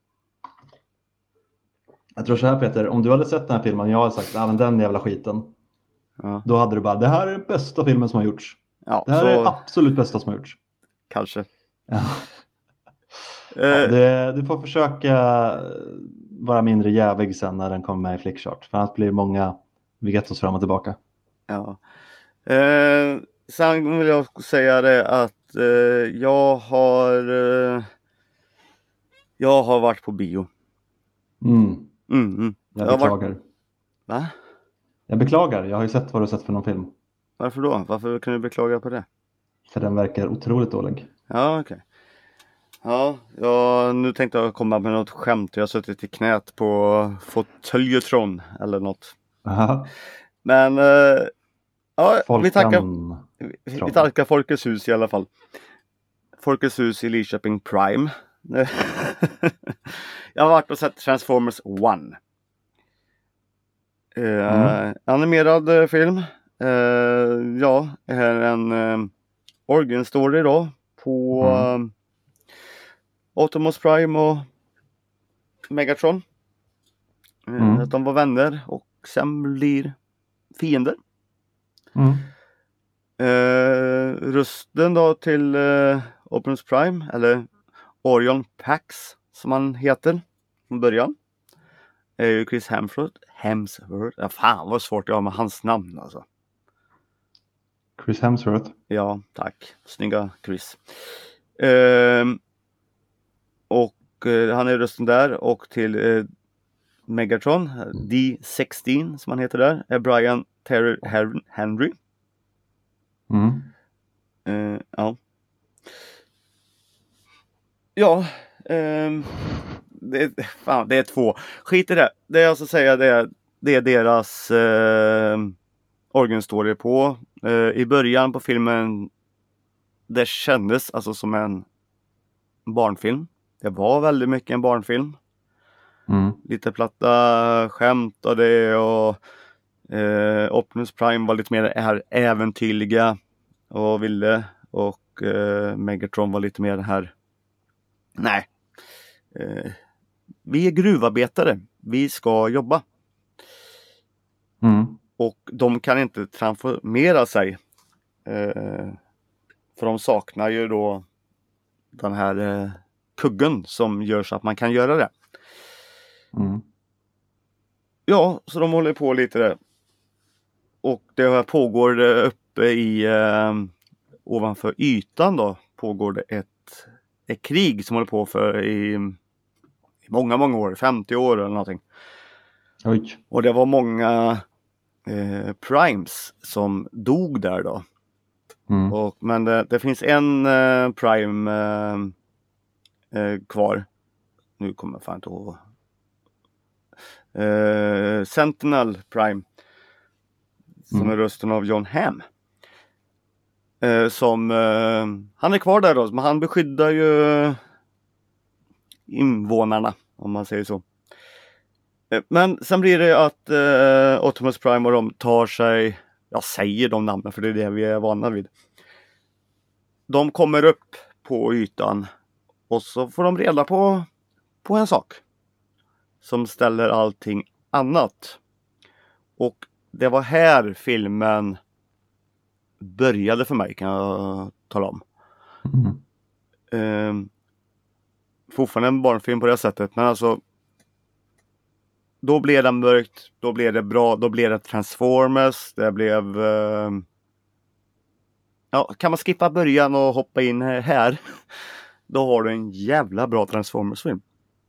Jag tror så här, Peter, om du hade sett den här filmen och jag hade sagt, men den jävla skiten. Ja. Då hade du bara, det här är den bästa filmen som har gjorts. Ja, det här är absolut bästa som har gjorts. Kanske. Ja. Du får försöka vara mindre jävig sen när den kommer med i Flickchart. För annars blir det många vetos fram och tillbaka. Ja. Sen vill jag säga det att jag har varit på bio. Jag beklagar. Va? Jag beklagar, jag har ju sett vad du har sett för någon film. Varför då? Varför kan du beklaga på det? För den verkar otroligt dålig. Ja, okej. Ja, nu tänkte jag komma med något skämt. Jag har suttit i knät på Fåtöljetron eller något. Aha. Men vi tackar Folkets hus i alla fall. Folkets hus i Lidköping Prime. Jag har varit och sett Transformers 1. Animerad film. Här är en origin story då på Optimus Prime och Megatron. Att de var vänner och sen blir fiender. Rösten då till Optimus Prime, eller Orion Pax som han heter från början, är ju Chris Hemsworth. Ja, fan vad svårt jag har med hans namn alltså. Chris Hemsworth. Ja, tack. Snygga Chris. Och han är rösten där, och till Megatron, D16 som han heter där, är Brian Terry Henry. Det är två. Skit i det. Det jag ska säga, det är deras origin story på. I början på filmen, det kändes alltså som en barnfilm. Det var väldigt mycket en barnfilm. Lite platta skämt och det, och Optimus Prime var lite mer äventyrliga och ville, och Megatron var lite mer här. Nej. Vi är gruvarbetare. Vi ska jobba. Och de kan inte transformera sig. För de saknar ju då den här kuggen som gör så att man kan göra det. Ja, så de håller på lite där. Och det pågår uppe i ovanför ytan då, pågår det ett krig som håller på för i många år, 50 år eller någonting. Oj. Och det var många primes som dog där då. Men det finns en prime kvar. Nu kommer jag fan inte ihåg. Sentinel Prime, som är rösten av John Hamm. Han är kvar där då, men han beskyddar ju invånarna, om man säger så. Men sen blir det att Optimus Prime och de tar sig, jag säger de namnen för det är det vi är vana vid. De kommer upp på ytan och så får de reda på en sak som ställer allting annat. Och det var här filmen började för mig, kan jag tala om. Fortfarande en barnfilm på det sättet, men alltså då blev det mörkt, då blev det bra, då blev det Transformers, det blev kan man skippa början och hoppa in här, då har du en jävla bra Transformers-film.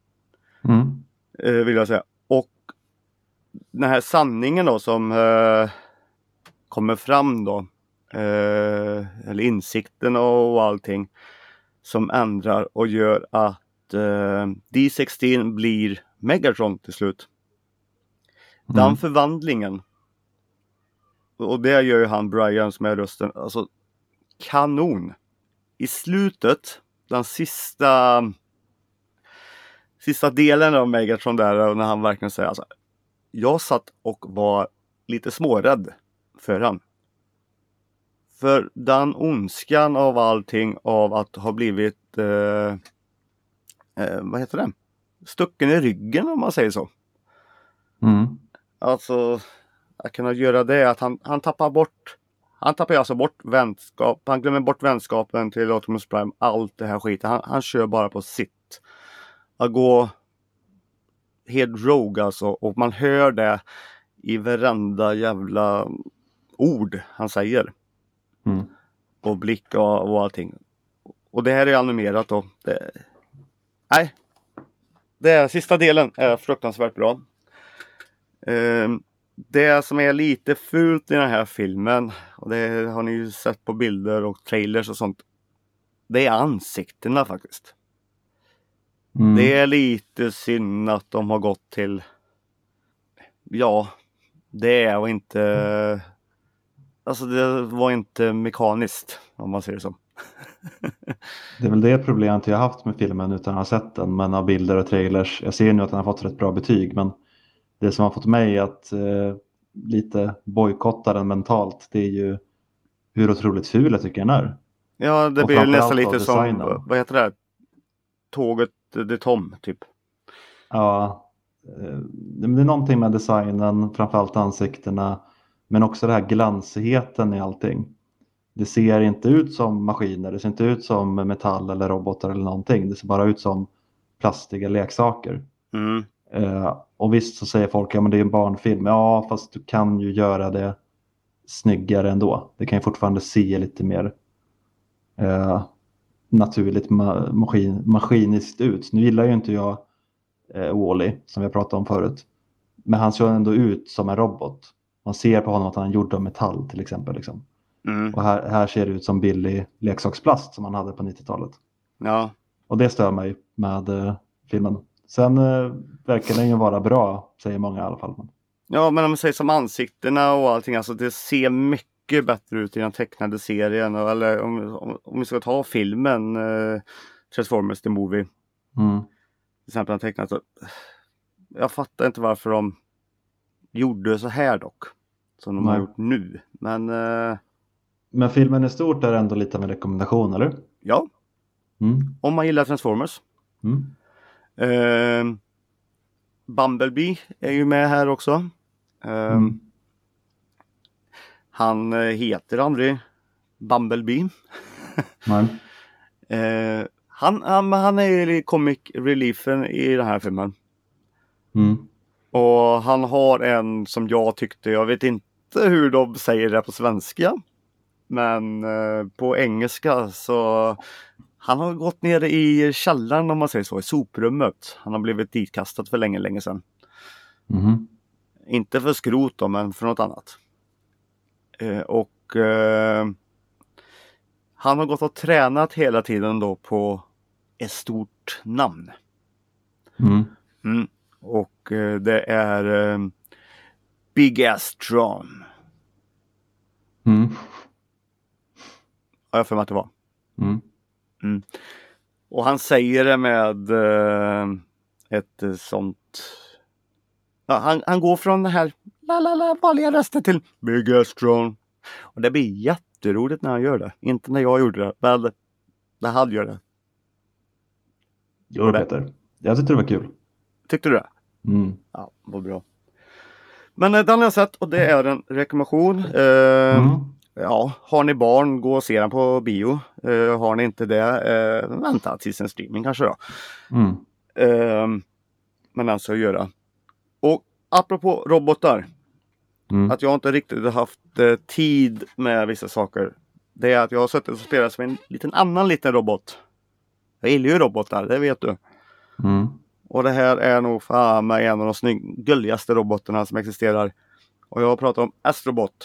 Vill jag säga. Och den här sanningen då som kommer fram då, eller insikten och allting som ändrar och gör att D16 blir Megatron till slut. Den förvandlingen, och det gör ju han Brian som är rösten, alltså kanon. I slutet, den sista delen av Megatron där, när han verkligen säger alltså, jag satt och var lite smårädd för han. För den ondskan av allting, av att ha blivit vad heter det? Stucken i ryggen, om man säger så. Alltså att kunna göra det, att han tappar alltså bort vänskap. Han glömmer bort vänskapen till Optimus Prime. Allt det här skiten. Han kör bara på sitt. Att gå helt rogue alltså. Och man hör det i varenda jävla ord han säger. Och blick och allting. Och det här är animerat då. Sista delen är fruktansvärt bra. Det som är lite fult i den här filmen, och det har ni ju sett på bilder och trailers och sånt, det är ansiktena faktiskt. Det är lite synd att de har gått till, det är inte, alltså det var inte mekaniskt, om man säger så. Det är väl det problemet jag har haft med filmen utan att ha sett den, men av bilder och trailers. Jag ser nu att den har fått rätt bra betyg, men det som har fått mig att lite bojkotta den mentalt, det är ju hur otroligt ful jag tycker den är. Ja, det och blir nästan lite designen. som, vad heter det? Tåget det Tom, typ. Ja, det är någonting med designen, framförallt ansiktena, men också det här glansigheten i allting. Det ser inte ut som maskiner, det ser inte ut som metall eller robotar eller någonting. Det ser bara ut som plastiga leksaker. Och visst så säger folk, men det är en barnfilm. Ja, fast du kan ju göra det snyggare ändå. Det kan ju fortfarande se lite mer naturligt maskiniskt ut. Nu gillar ju inte jag Wall-E som vi har pratat om förut. Men han ser ändå ut som en robot. Man ser på honom att han är gjord av metall till exempel. Liksom. Och här ser det ut som billig leksaksplast som man hade på 90-talet. Ja. Och det stör mig med filmen. Sen verkar den ju vara bra, säger många i alla fall. Ja, men om man säger som ansiktena och allting, alltså det ser mycket bättre ut i den tecknade serien. Eller om vi ska ta filmen Transformers The Movie. Till exempel den tecknade. Så, jag fattar inte varför de gjorde så här dock. Som de har gjort nu. Men filmen i stort är ändå lite med rekommendation, eller? Ja. Om man gillar Transformers. Bumblebee är ju med här också. Han heter aldrig Bumblebee. Han är ju comic reliefen i den här filmen. Och han har en som jag tyckte, jag vet inte hur de säger det på svenska, men på engelska så han har gått ner i källaren, om man säger så, i soprummet. Han har blivit ditkastad för länge sedan. Inte för skrot då, men för något annat. Han har gått och tränat hela tiden då på ett stort namn. Och det är Big Astron. Har jag för mig att det var. Och han säger det med ett sånt... Ja, han går från den här vanliga rösten till Big Astron. Och det blir jätteroligt när han gör det. Inte när jag gjorde det, men när han gör det. Jo, Peter. Jag tyckte det var kul. Tyckte du det? Ja, vad bra. Men den har jag sett och det är en rekommendation. Ja, har ni barn, gå och se den på bio. Har ni inte det, vänta tills en streaming kanske då. Men alltså göra. Och apropå robotar. Att jag inte riktigt haft tid med vissa saker. Det är att jag har suttit och spelat som en annan liten robot. Jag gillar ju robotar, det vet du. Och det här är nog fan med en av de gulligaste robotarna som existerar. Och jag pratar om Astrobot.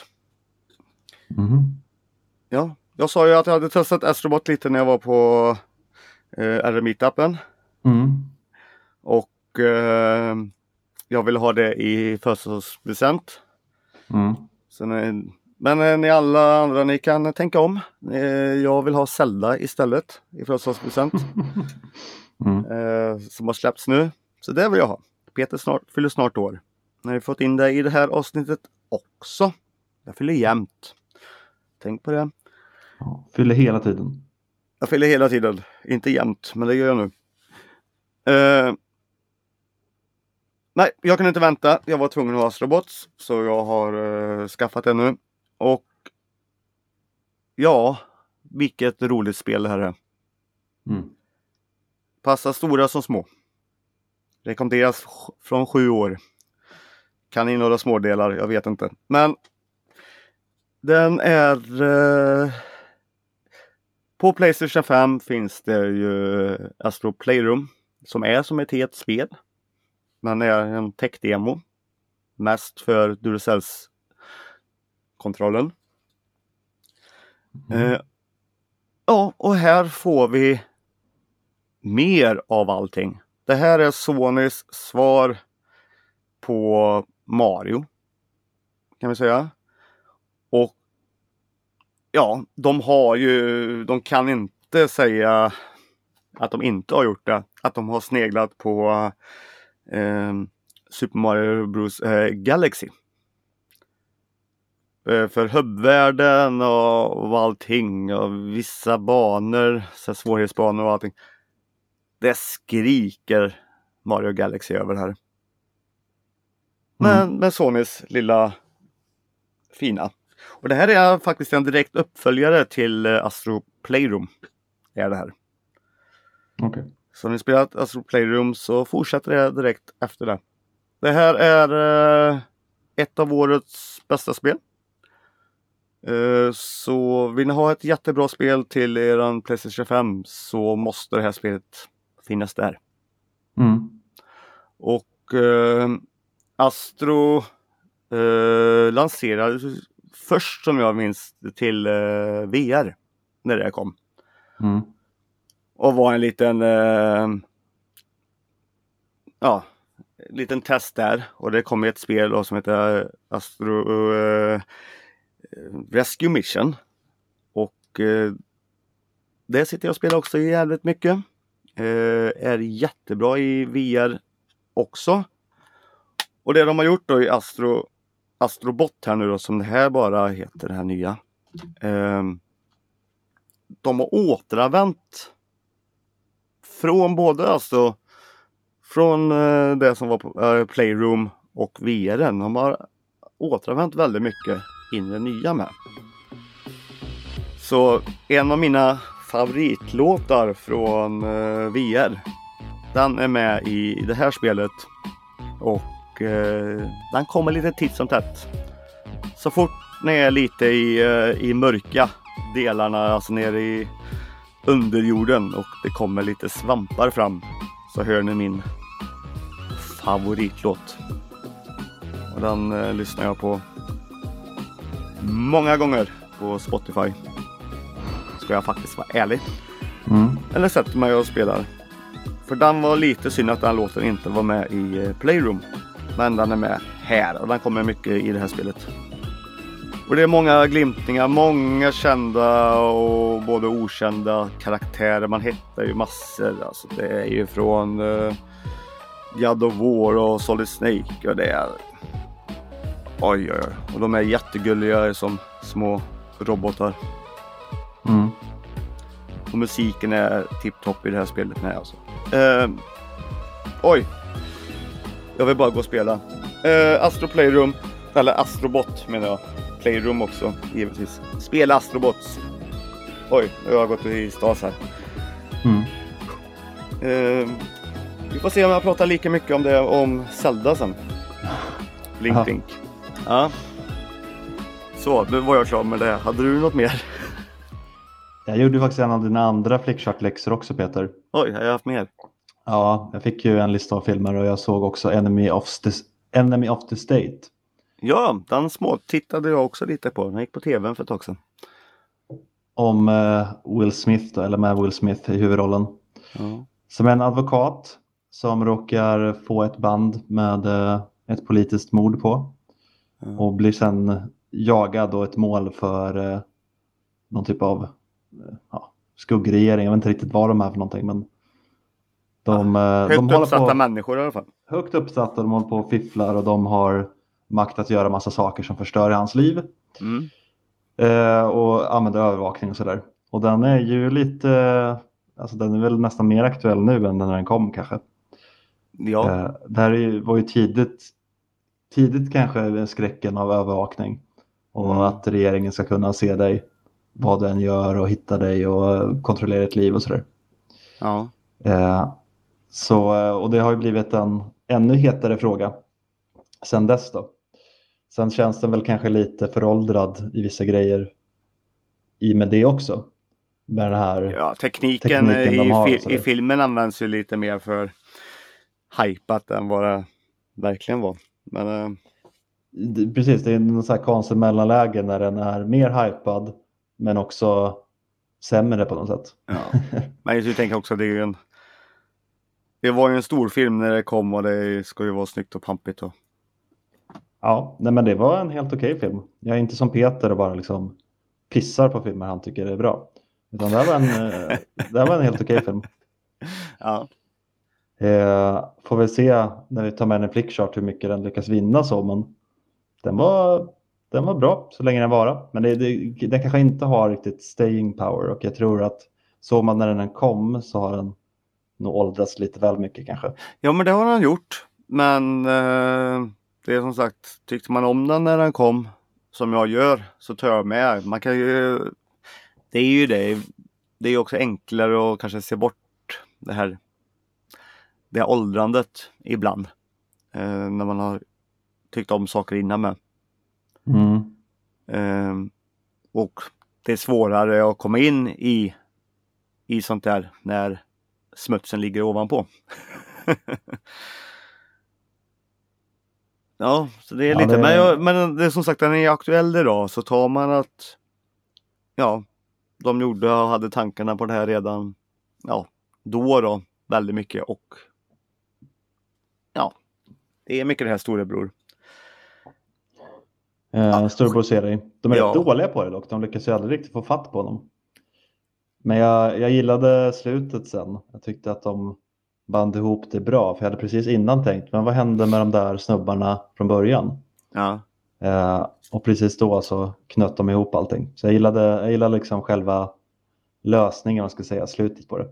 Ja, jag sa ju att jag hade testat Astrobot lite när jag var på R-Meetupen. Och jag ville ha det i födelsedagspresent. Men ni alla andra, ni kan tänka om. Jag vill ha Zelda istället i födelsedagspresent. Som har släppts nu. Så det vill jag ha. Peter fyller snart år. När vi fått in det i det här avsnittet också. Jag fyller jämt. Tänk på det. Ja, fyller hela tiden. Jag fyller hela tiden. Inte jämt, men det gör jag nu. Nej, jag kan inte vänta. Jag var tvungen att ha Astrobots. Så jag har skaffat det nu. Och ja, vilket roligt spel det här är. Passar stora som små. Rekommenderas från 7 år. Kan innehålla smådelar, jag vet inte. Men den är... på PlayStation 5 finns det ju Astro Playroom. Som är som ett helt spel. Men är en tech-demo. Mest för DualSense-kontrollen. Ja, och här får vi mer av allting. Det här är Sonys svar på Mario. Kan vi säga. Och ja, de kan inte säga att de inte har gjort det. Att de har sneglat på Super Mario Bros Galaxy. För hubbvärlden och allting och vissa banor, så svårighetsbanor och allting. Det skriker Mario Galaxy över här. Men med Sonys lilla fina. Och det här är faktiskt en direkt uppföljare till Astro Playroom. Är det här. Okej. Så ni spelat Astro Playroom så fortsätter det direkt efter det. Det här är ett av årets bästa spel. Så vill ni ha ett jättebra spel till er PlayStation 5 så måste det här spelet finnas där. Och Astro lanserades först som jag minns till VR när det kom. Och var en liten liten test där. Och det kom ett spel då, som heter Astro Rescue Mission. Och det sitter jag och spelar också jävligt mycket. Är jättebra i VR också. Och det de har gjort då i Astrobot här nu då, som det här bara heter, det här nya. De har återanvänt från både alltså från det som var på Playroom och VR:en. De har återanvänt väldigt mycket in det nya med. Så en av mina favoritlåtar från VR, den är med i det här spelet. Och den kommer lite titt som tätt. Så fort ni är lite i mörka delarna, alltså nere i underjorden och det kommer lite svampar fram, så hör ni min favoritlåt. Och den lyssnar jag på många gånger på Spotify. Ska jag faktiskt vara ärlig. Eller sätter mig och spelar. För den var lite synd att den låten inte var med i Playroom. Men den är med här och den kommer mycket i det här spelet. Och det är många glimtningar, många kända och både okända karaktärer. Man hittar ju massor. Alltså det är ju från God of War och Solid Snake. Och det är... Oj. Och de är jättegulliga som små robotar. Och musiken är tipptopp i det här spelet med alltså. Oj. Jag vill bara gå och spela. Astro Playroom. Eller Astrobot menar jag. Playroom också, givetvis. Spela Astrobots. Oj, nu har jag gått i stas här. Vi får se om jag pratar lika mycket om det om Zelda sen. Blink, blink. Ja. Så, nu var jag klar med det. Hade du något mer? Jag gjorde faktiskt en av dina andra Flickchart-läxor också, Peter. Oj, har jag haft mer? Ja, jag fick ju en lista av filmer och jag såg också Enemy of the State. Ja, den små tittade jag också lite på. Den gick på tvn för ett tag sedan. Om Will Smith då, eller med Will Smith i huvudrollen. Ja. Som en advokat som råkar få ett band med ett politiskt mord på. Ja. Och blir sen jagad och ett mål för någon typ av skuggregering. Jag vet inte riktigt vad de är för någonting. Men högt uppsatta människor i alla fall. Högt uppsatta, de håller på och fifflar och de har makt att göra massa saker som förstör i hans liv. Och använder övervakning och sådär. Och den är ju lite, alltså den är väl nästan mer aktuell nu än när den kom kanske. Ja. Det här var ju tidigt kanske skräcken av övervakning. Och att regeringen ska kunna se dig, vad den gör och hitta dig och kontrollera ditt liv och sådär. Ja. Och det har ju blivit en ännu hetare fråga sen dess då. Sen känns den väl kanske lite föråldrad i vissa grejer i med det också. Med den här tekniken i filmen används ju lite mer för hypat än vad det verkligen var. Men, precis, det är en sån här konstig mellanläge när den är mer hypad men också sämre på något sätt. Ja. Men jag tänker också att det var ju en stor film när det kom och det ska ju vara snyggt och pampigt. Ja, nej, men det var en helt okej film. Jag är inte som Peter och bara liksom pissar på filmer han tycker är bra. Utan det var en helt okej film. Ja. Får vi se när vi tar med en Flickchart hur mycket den lyckas vinna så. Men den var bra så länge den var. Men den kanske inte har riktigt staying power. Och jag tror att så man när den kom så har den nog åldrats lite väl mycket kanske. Ja, men det har den gjort. Men det är som sagt, tyckte man om den när den kom som jag gör så tar jag med. Man kan ju, det är ju det är också enklare att kanske se bort det åldrandet ibland. När man har tyckt om saker innan med. Och det är svårare att komma in i sånt där när smutsen ligger ovanpå. Ja, så det är lite. Men det är som sagt, den är aktuell idag, så tar man att de hade tankarna på det här redan då väldigt mycket, och det är mycket det här storebror. Storebror ser dig. De är rätt dåliga på det dock. De lyckas ju aldrig riktigt få fatt på dem. Men jag gillade slutet sen. Jag tyckte att de band ihop det bra. För jag hade precis innan tänkt, men vad hände med de där snubbarna från början? Ja. Och precis då så knöt de ihop allting. Så jag gillade liksom själva lösningen, man ska säga, slutet på det.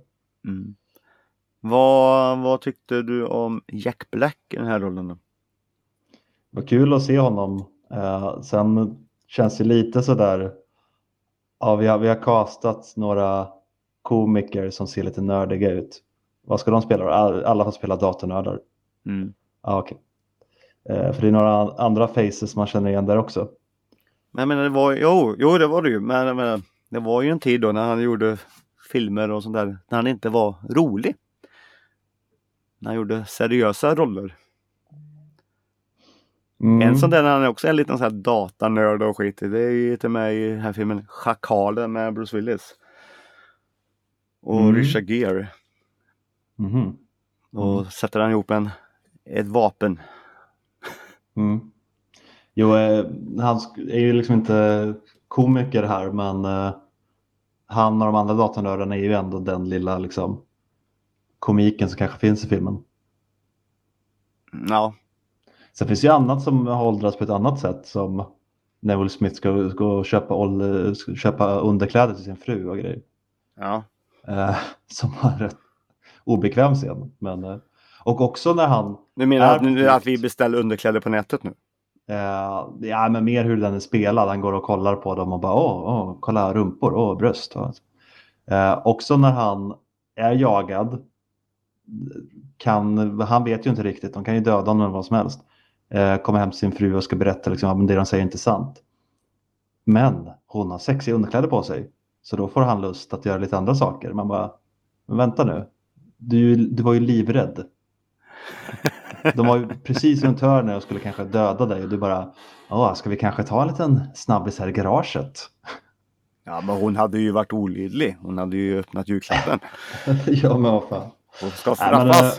Vad tyckte du om Jack Black i den här rollen då? Det var kul att se honom. Sen känns det lite sådär. Ja, vi har castat några komiker som ser lite nördiga ut. Vad ska de spela? Alla får spela datornördar. Okej. För det är några andra faces man känner igen där också. Men det var det var det ju. Men det var ju en tid då när han gjorde filmer och sånt där, när han inte var rolig. När han gjorde seriösa roller. En sån där när han också är en liten sån här datanörd och skit. Det är ju till mig i den här filmen Schakalen med Bruce Willis. Och Richard Gere. Och sätter han ihop ett vapen. Jo, han är ju liksom inte komiker här, men han och de andra datanördarna är ju ändå den lilla liksom komiken som kanske finns i filmen. Ja. Sen finns ju annat som har åldrats på ett annat sätt, som när Will Smith ska gå och köpa underkläder till sin fru och grejer. Ja. Som har rätt obekväm scen. Men, och också när han... Du menar att vi beställer underkläder på nätet nu? Ja, men mer hur den är spelad. Han går och kollar på dem och bara kolla rumpor, bröst. Också när han är jagad, han vet ju inte riktigt, de kan ju döda honom eller vad som helst. Kommer hem till sin fru och ska berätta liksom, att det de säger är inte sant. Men hon har sexiga underkläder på sig. Så då får han lust att göra lite andra saker. Man bara, men vänta nu. Du var ju livrädd. De var ju precis runt hörnet och skulle kanske döda dig. Och du bara, ska vi kanske ta en liten snabbis här i garaget? Ja, men hon hade ju varit olidlig. Hon hade ju öppnat julklappen. Ja, men vad fan. Hon ska straffas.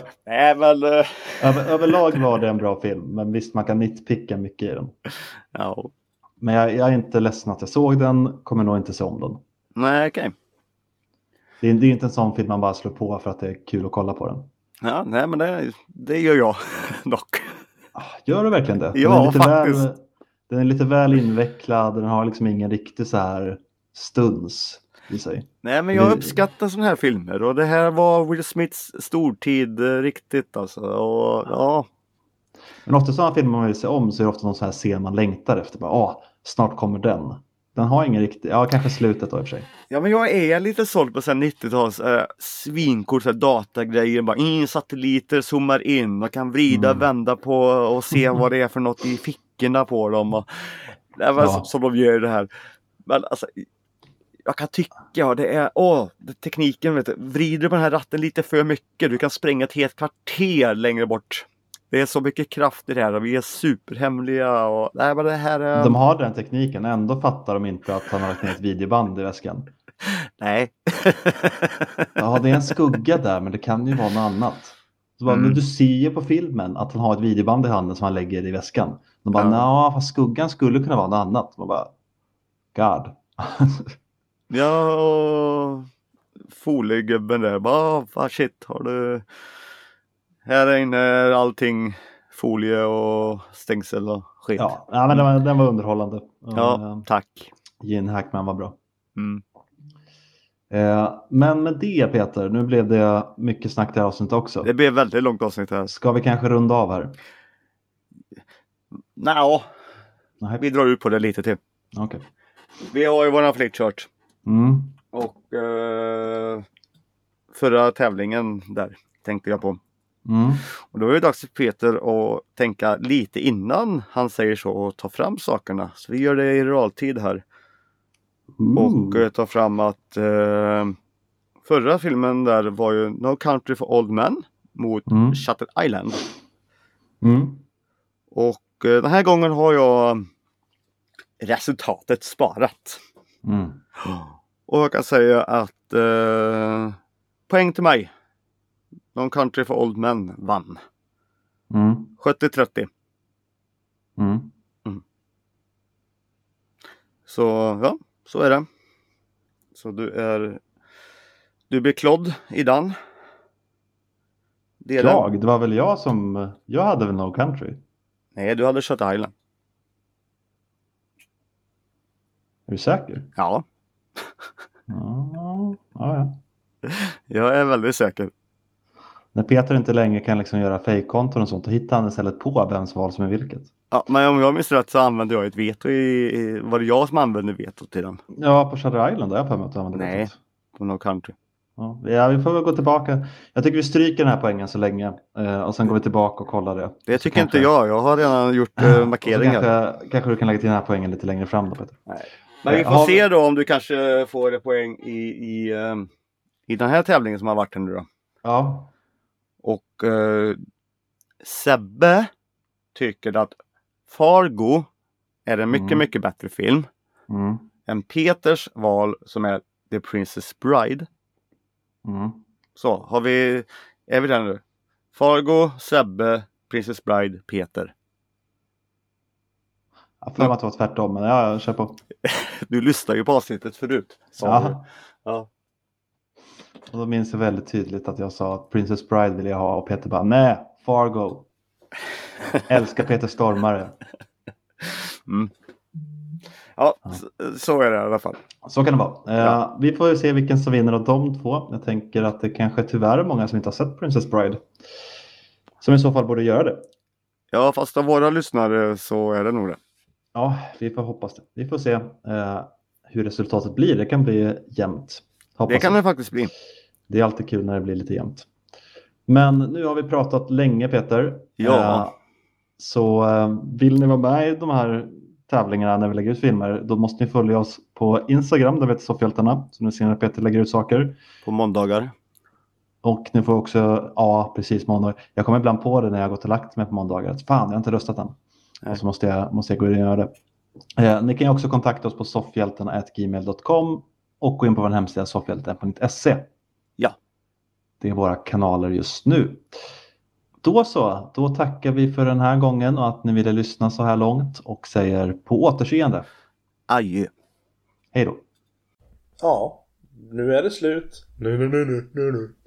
Överlag var det en bra film. Men visst, man kan nitpicka mycket i den. Ja. Men jag är inte ledsen att jag såg den. Kommer nog inte se om den. Nej, okej. Det är inte en sån film man bara slår på för att det är kul att kolla på den. Ja, nej, men det gör jag dock. Gör du verkligen det? Ja, faktiskt. Den är lite väl invecklad. Den har liksom ingen riktig så här stuns i sig. Nej, men jag uppskattar såna här filmer. Och det här var Will Smiths stortid riktigt alltså. Och, ja. Men ofta sådana filmer man vill se om så är det ofta någon så här scen man längtar efter. Bara, snart kommer den. Den har ingen riktig, kanske slutet då i och för sig. Ja, men jag är lite såld på 90-tals svinkort, datagrejer, bara satelliter, zoomar in och kan vrida, vända på och se vad det är för något i fickorna på dem och det var som de gör det här. Men alltså, jag kan tycka det är, tekniken, vet du, vrider på den här ratten lite för mycket, du kan spränga ett helt kvarter längre bort. Det är så mycket kraft i det här och vi är superhemliga och nej, men det här är... De har den tekniken, ändå fattar de inte att han har lagt ner ett videoband i väskan. Nej. Ja, det är en skugga där, men det kan ju vara något annat. Så bara, men du ser ju på filmen att han har ett videoband i handen som han lägger i väskan. De bara, fast skuggan skulle kunna vara något annat. Man bara, God. Ja, och foliegubben där, bara, shit, har du... Här inne är allting folie och stängsel och skit. Ja, men den var underhållande. Ja, tack. Gene Hackman var bra. Mm. Men med det, Peter, nu blev det mycket snack det här avsnittet också. Det blev väldigt långt avsnitt här. Ska vi kanske runda av här? Nej, vi drar ut på det lite till. Okay. Vi har ju våran flickchart. Och förra tävlingen där tänkte jag på. Och då är det dags för Peter att tänka lite innan han säger så och ta fram sakerna. Så vi gör det i realtid här. Och ta fram att förra filmen där var ju No Country for Old Men mot Shutter Island. Och den här gången har jag resultatet sparat. Och jag kan säga att poäng till mig. No Country for Old Men vann. 70-30. Så ja, så är det. Så du blir klodd i den. Det var väl jag hade väl No Country. Nej, du hade Shutter Island. Är du säker? Ja. Ja. Jag är väldigt säker. När Peter inte längre kan liksom göra fake-konton och sånt, då hittar han istället på vems val som är vilket. Ja, men om jag minns rätt så använde jag ett veto var det jag som använde vetot till den? Ja, på Shutter Island har jag för mig att du använde vetot. Nej, på No Country. Ja, vi får väl gå tillbaka. Jag tycker vi stryker den här poängen så länge. Och sen går vi tillbaka och kollar det. Det tycker inte jag. Jag har redan gjort markeringar. Kanske du kan lägga till den här poängen lite längre fram då, Peter. Nej. Men vi får se då om du kanske får en poäng i den här tävlingen som har varit här nu då. Ja. Och Sebbe tycker att Fargo är en mycket, mycket bättre film än Peters val som är The Princess Bride. Så, är vi där nu? Fargo, Sebbe, Princess Bride, Peter. Jag får att det var tvärtom, men jag kör på. Du lyssnade ju på avsnittet förut. Ja. Och då minns jag väldigt tydligt att jag sa att Princess Bride vill jag ha och Peter bara, nej, Fargo. Älskar Peter Stormare. Ja, så är det i alla fall. Så kan det vara. Vi får se vilken som vinner av de två. Jag tänker att det kanske tyvärr är många som inte har sett Princess Bride. Som i så fall borde göra det. Ja, fast av våra lyssnare så är det nog det. Ja, vi får hoppas det. Vi får se hur resultatet blir. Det kan bli jämnt. Hoppas Det kan jag. det faktiskt bli. Det är alltid kul när det blir lite jämnt. Men nu har vi pratat länge, Peter. Ja. Så vill ni vara med i de här tävlingarna när vi lägger ut filmer, då måste ni följa oss på Instagram, där vi heter Soffhjältarna. Så ni ser när Peter lägger ut saker. På måndagar. Och ni får också, ja precis, måndag. Jag kommer ibland på det när jag gått och lagt mig på måndagar. Att fan, jag har inte röstat än. Nej. Och så måste jag gå in och göra det. Ni kan ju också kontakta oss på soffhjältarna@gmail.com och gå in på vår hemsida soffhjältarna.se. Ja. Det är våra kanaler just nu. Då tackar vi för den här gången och att ni ville lyssna så här långt och säger på återseende. Adjö. Hej då. Ja, nu är det slut. Nu.